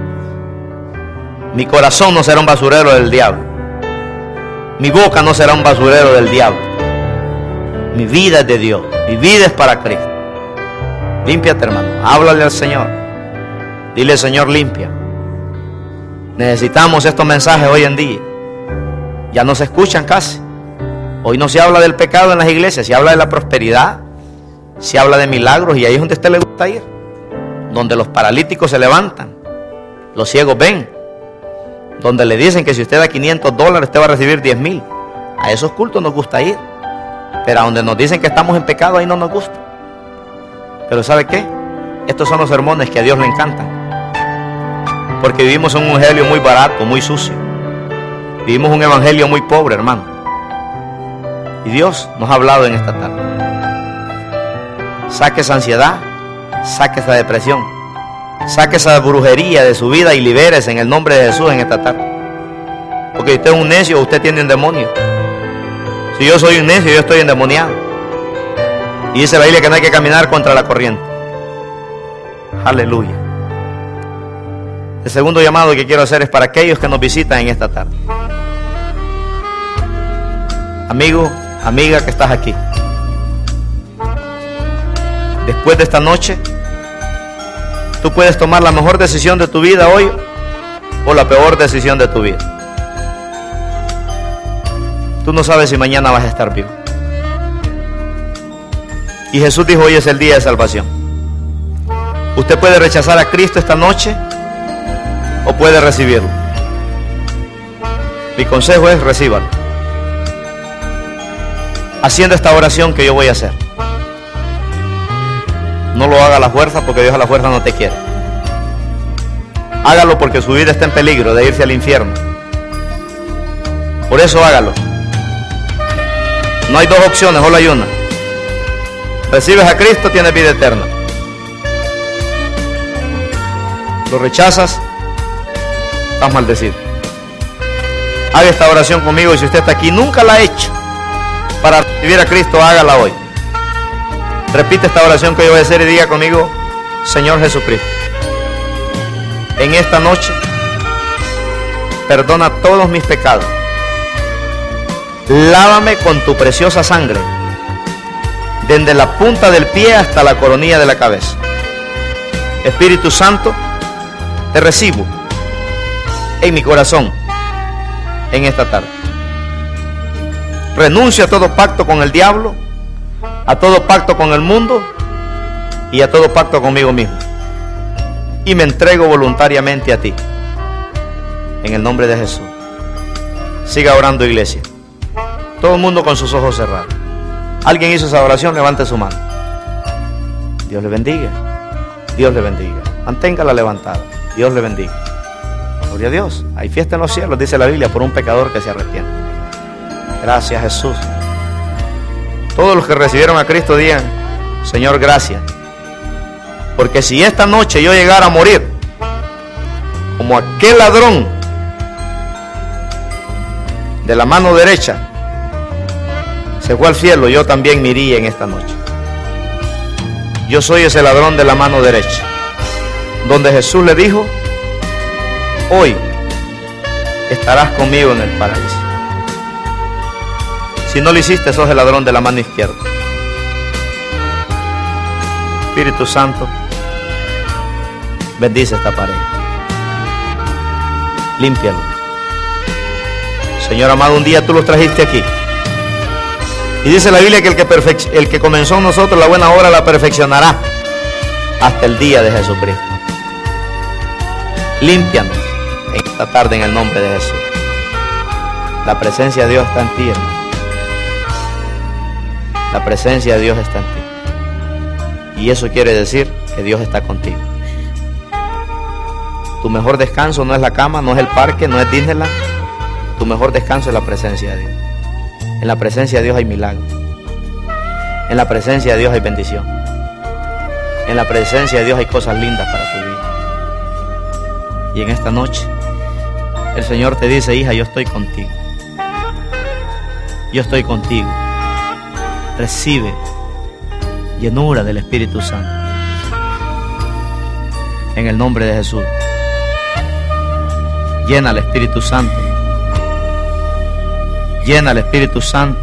Mi corazón no será un basurero del diablo. Mi boca no será un basurero del diablo. Mi vida es de Dios. Mi vida es para Cristo. Límpiate, hermano. Háblale al Señor. Dile, Señor, limpia. Necesitamos estos mensajes hoy en día. Ya no se escuchan casi. Hoy no se habla del pecado en las iglesias. Se habla de la prosperidad. Se habla de milagros. Y ahí es donde a usted le gusta ir. Donde los paralíticos se levantan. Los ciegos ven. Donde le dicen que si usted da quinientos dólares, usted va a recibir diez mil. A esos cultos nos gusta ir. Pero a donde nos dicen que estamos en pecado, ahí no nos gusta. Pero ¿sabe qué? Estos son los sermones que a Dios le encantan. Porque vivimos en un evangelio muy barato, muy sucio. Vivimos un evangelio muy pobre, hermano. Y Dios nos ha hablado en esta tarde. Saque esa ansiedad, saque esa depresión, saque esa brujería de su vida y libérese en el nombre de Jesús en esta tarde. Porque usted es un necio, usted tiene un demonio. Si yo soy un necio, yo estoy endemoniado. Y dice la Biblia que no hay que caminar contra la corriente. Aleluya. El segundo llamado que quiero hacer es para aquellos que nos visitan en esta tarde. Amigo, amiga que estás aquí. Después de esta noche, tú puedes tomar la mejor decisión de tu vida hoy o la peor decisión de tu vida. Tú no sabes si mañana vas a estar vivo. Y Jesús dijo, hoy es el día de salvación. Usted puede rechazar a Cristo esta noche o puede recibirlo. Mi consejo es recíbalo. Haciendo esta oración que yo voy a hacer. No lo haga a la fuerza, porque Dios a la fuerza no te quiere. Hágalo porque su vida está en peligro de irse al infierno. Por eso hágalo. No hay dos opciones, solo hay una. Recibes a Cristo, tienes vida eterna. Lo rechazas, estás maldecido. Haga esta oración conmigo, y si usted está aquí, nunca la ha hecho para recibir a Cristo, hágala hoy. Repite esta oración que yo voy a hacer y diga conmigo: Señor Jesucristo, en esta noche perdona todos mis pecados. Lávame con tu preciosa sangre, desde la punta del pie hasta la coronilla de la cabeza. Espíritu Santo, te recibo en mi corazón en esta tarde. Renuncio a todo pacto con el diablo, a todo pacto con el mundo y a todo pacto conmigo mismo. y me entrego voluntariamente a ti. En el nombre de Jesús. Siga orando, iglesia. Todo el mundo con sus ojos cerrados. ¿Alguien hizo esa oración? Levante su mano. Dios le bendiga. Dios le bendiga. Manténgala levantada. Dios le bendiga. Gloria a Dios. Hay fiesta en los cielos, dice la Biblia, por un pecador que se arrepiente. Gracias, Jesús. Todos los que recibieron a Cristo digan: Señor, gracias. Porque si esta noche yo llegara a morir como aquel ladrón de la mano derecha se fue al cielo, yo también me iría en esta noche. Yo soy ese ladrón de la mano derecha, donde Jesús le dijo: hoy estarás conmigo en el paraíso. Si no lo hiciste, sos el ladrón de la mano izquierda. Espíritu Santo, bendice esta pareja. Límpialo. Señor amado, un día tú los trajiste aquí. Y dice la Biblia que el que, perfec- el que comenzó en nosotros la buena obra la perfeccionará hasta el día de Jesucristo. Límpianos en esta tarde en el nombre de Jesús. La presencia de Dios está en ti, hermano. La presencia de Dios está en ti. Y eso quiere decir que Dios está contigo. Tu mejor descanso no es la cama, no es el parque, no es Disneyland. Tu mejor descanso es la presencia de Dios. En la presencia de Dios hay milagros. En la presencia de Dios hay bendición. En la presencia de Dios hay cosas lindas para tu vida. Y en esta noche el Señor te dice: hija, yo estoy contigo. Yo estoy contigo. Recibe llenura del Espíritu Santo. En el nombre de Jesús. Llena al Espíritu Santo. Llena al Espíritu Santo.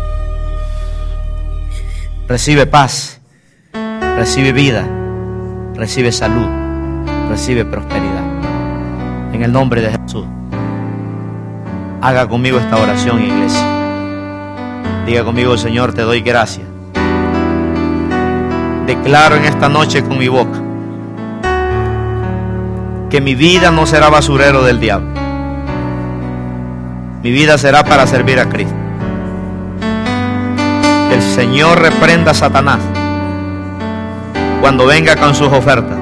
Recibe paz. Recibe vida. Recibe salud. Recibe prosperidad. En el nombre de Jesús. Haga conmigo esta oración, iglesia. Diga conmigo: Señor, te doy gracias. Declaro en esta noche con mi boca que mi vida no será basurero del diablo. Mi vida será para servir a Cristo. Que el Señor reprenda a Satanás cuando venga con sus ofertas.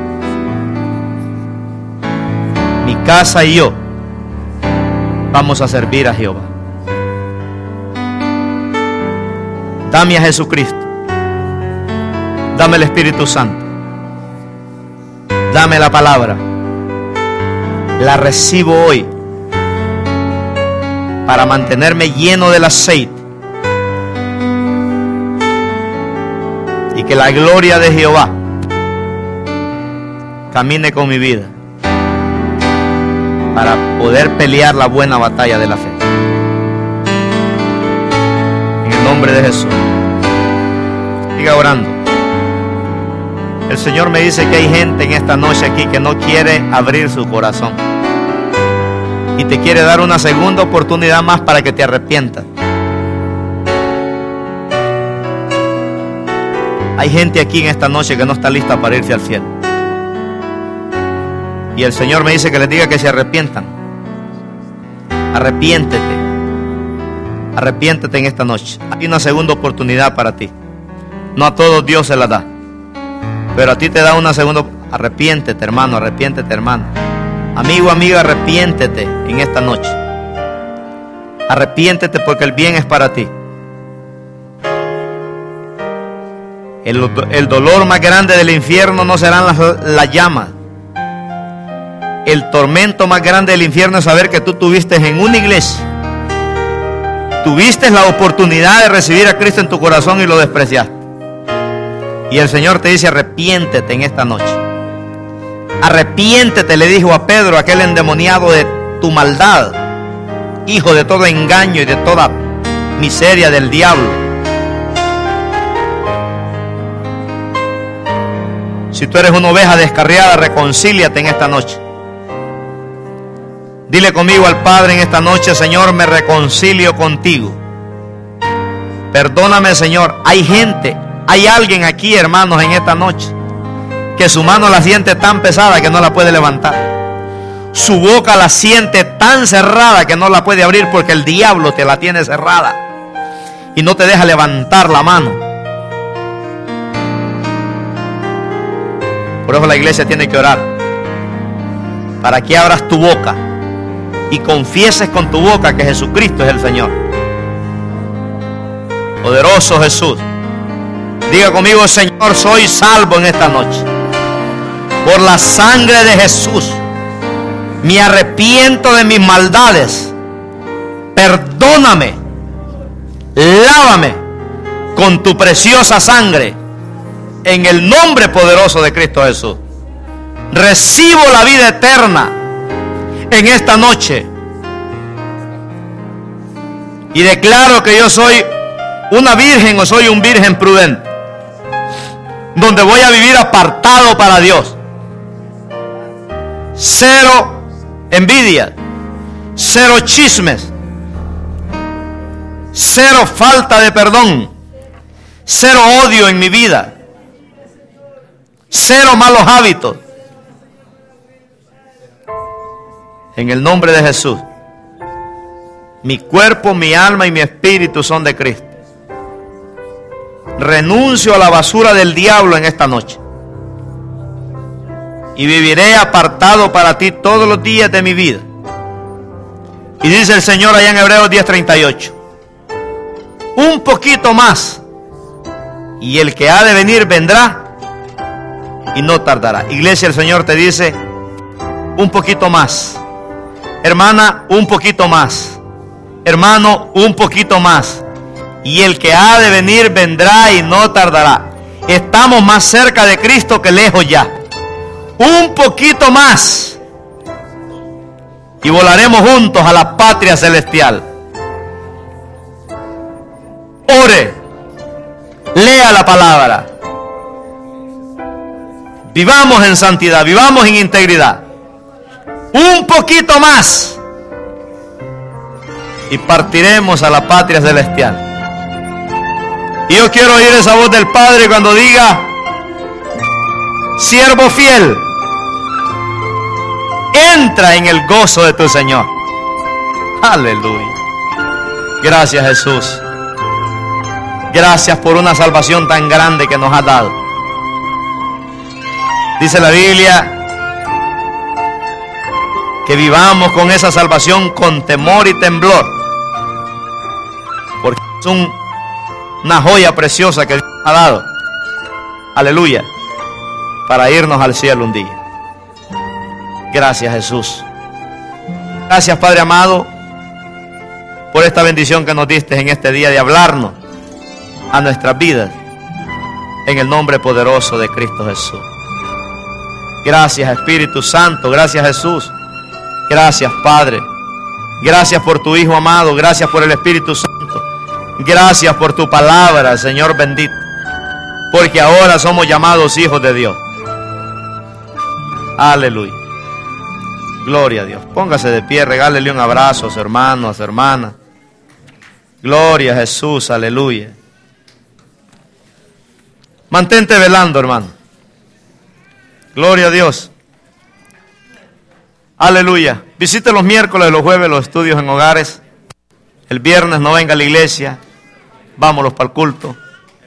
Mi casa y yo vamos a servir a Jehová. Dame a Jesucristo. Dame el Espíritu Santo. Dame la palabra. La recibo hoy para mantenerme lleno del aceite. Y que la gloria de Jehová camine con mi vida para poder pelear la buena batalla de la fe. En el nombre de Jesús. Siga orando. El Señor me dice que hay gente en esta noche aquí que no quiere abrir su corazón y te quiere dar una segunda oportunidad más para que te arrepientas. Hay gente aquí en esta noche que no está lista para irse al cielo. Y el Señor me dice que les diga que se arrepientan. Arrepiéntete. Arrepiéntete en esta noche. Hay una segunda oportunidad para ti. No a todos Dios se la da, pero a ti te da una segunda. Arrepiéntete, hermano, arrepiéntete, hermano. Amigo, amiga, arrepiéntete en esta noche. Arrepiéntete porque el bien es para ti. El, el dolor más grande del infierno no serán las, las llamas. El tormento más grande del infierno es saber que tú tuviste en una iglesia, tuviste la oportunidad de recibir a Cristo en tu corazón y lo despreciaste. Y el Señor te dice: arrepiéntete en esta noche. Arrepiéntete, le dijo a Pedro, aquel endemoniado, de tu maldad, hijo de todo engaño y de toda miseria del diablo. Si tú eres una oveja descarriada, reconcíliate en esta noche. Dile conmigo al Padre en esta noche: Señor, me reconcilio contigo. Perdóname, Señor. Hay gente, hay alguien aquí, hermanos, en esta noche que su mano la siente tan pesada que no la puede levantar. Su boca la siente tan cerrada que no la puede abrir porque el diablo te la tiene cerrada y no te deja levantar la mano. Por eso la iglesia tiene que orar para que abras tu boca y confieses con tu boca que Jesucristo es el Señor. Poderoso Jesús. Diga conmigo: Señor, soy salvo en esta noche por la sangre de Jesús. Me arrepiento de mis maldades. Perdóname. Lávame con tu preciosa sangre en el nombre poderoso de Cristo Jesús. Recibo la vida eterna en esta noche y declaro que yo soy una virgen o soy un virgen prudente, donde voy a vivir apartado para Dios. Cero envidia, cero chismes, cero falta de perdón, cero odio en mi vida, cero malos hábitos. En el nombre de Jesús, mi cuerpo, mi alma y mi espíritu son de Cristo. Renuncio a la basura del diablo en esta noche y viviré apartado para ti todos los días de mi vida. Y dice el Señor allá en Hebreos diez treinta y ocho: un poquito más y el que ha de venir vendrá y no tardará. Iglesia, el Señor te dice: un poquito más. Hermana, un poquito más. Hermano, un poquito más. Y el que ha de venir vendrá y no tardará. Estamos más cerca de Cristo que lejos ya. Un poquito más y volaremos juntos a la patria celestial. Ore, lea la palabra, vivamos en santidad, vivamos en integridad. Un poquito más y partiremos a la patria celestial. Y yo quiero oír esa voz del Padre cuando diga: siervo fiel, entra en el gozo de tu Señor. Aleluya. Gracias, Jesús. Gracias por una salvación tan grande que nos has dado. Dice la Biblia que vivamos con esa salvación con temor y temblor, porque es un, una joya preciosa que Dios ha dado. Aleluya. Para irnos al cielo un día. Gracias, Jesús. Gracias, Padre amado, por esta bendición que nos diste en este día de hablarnos a nuestras vidas en el nombre poderoso de Cristo Jesús. Gracias, Espíritu Santo. Gracias, Jesús. Gracias, Padre. Gracias por tu Hijo amado. Gracias por el Espíritu Santo. Gracias por tu palabra, Señor bendito, porque ahora somos llamados hijos de Dios. Aleluya. Gloria a Dios. Póngase de pie, regálele un abrazo a su hermano, a su hermana. Gloria a Jesús, aleluya. Mantente velando, hermano. Gloria a Dios. Aleluya. Visite los miércoles, los jueves, los estudios en hogares. El viernes no venga a la iglesia. Vámonos para el culto.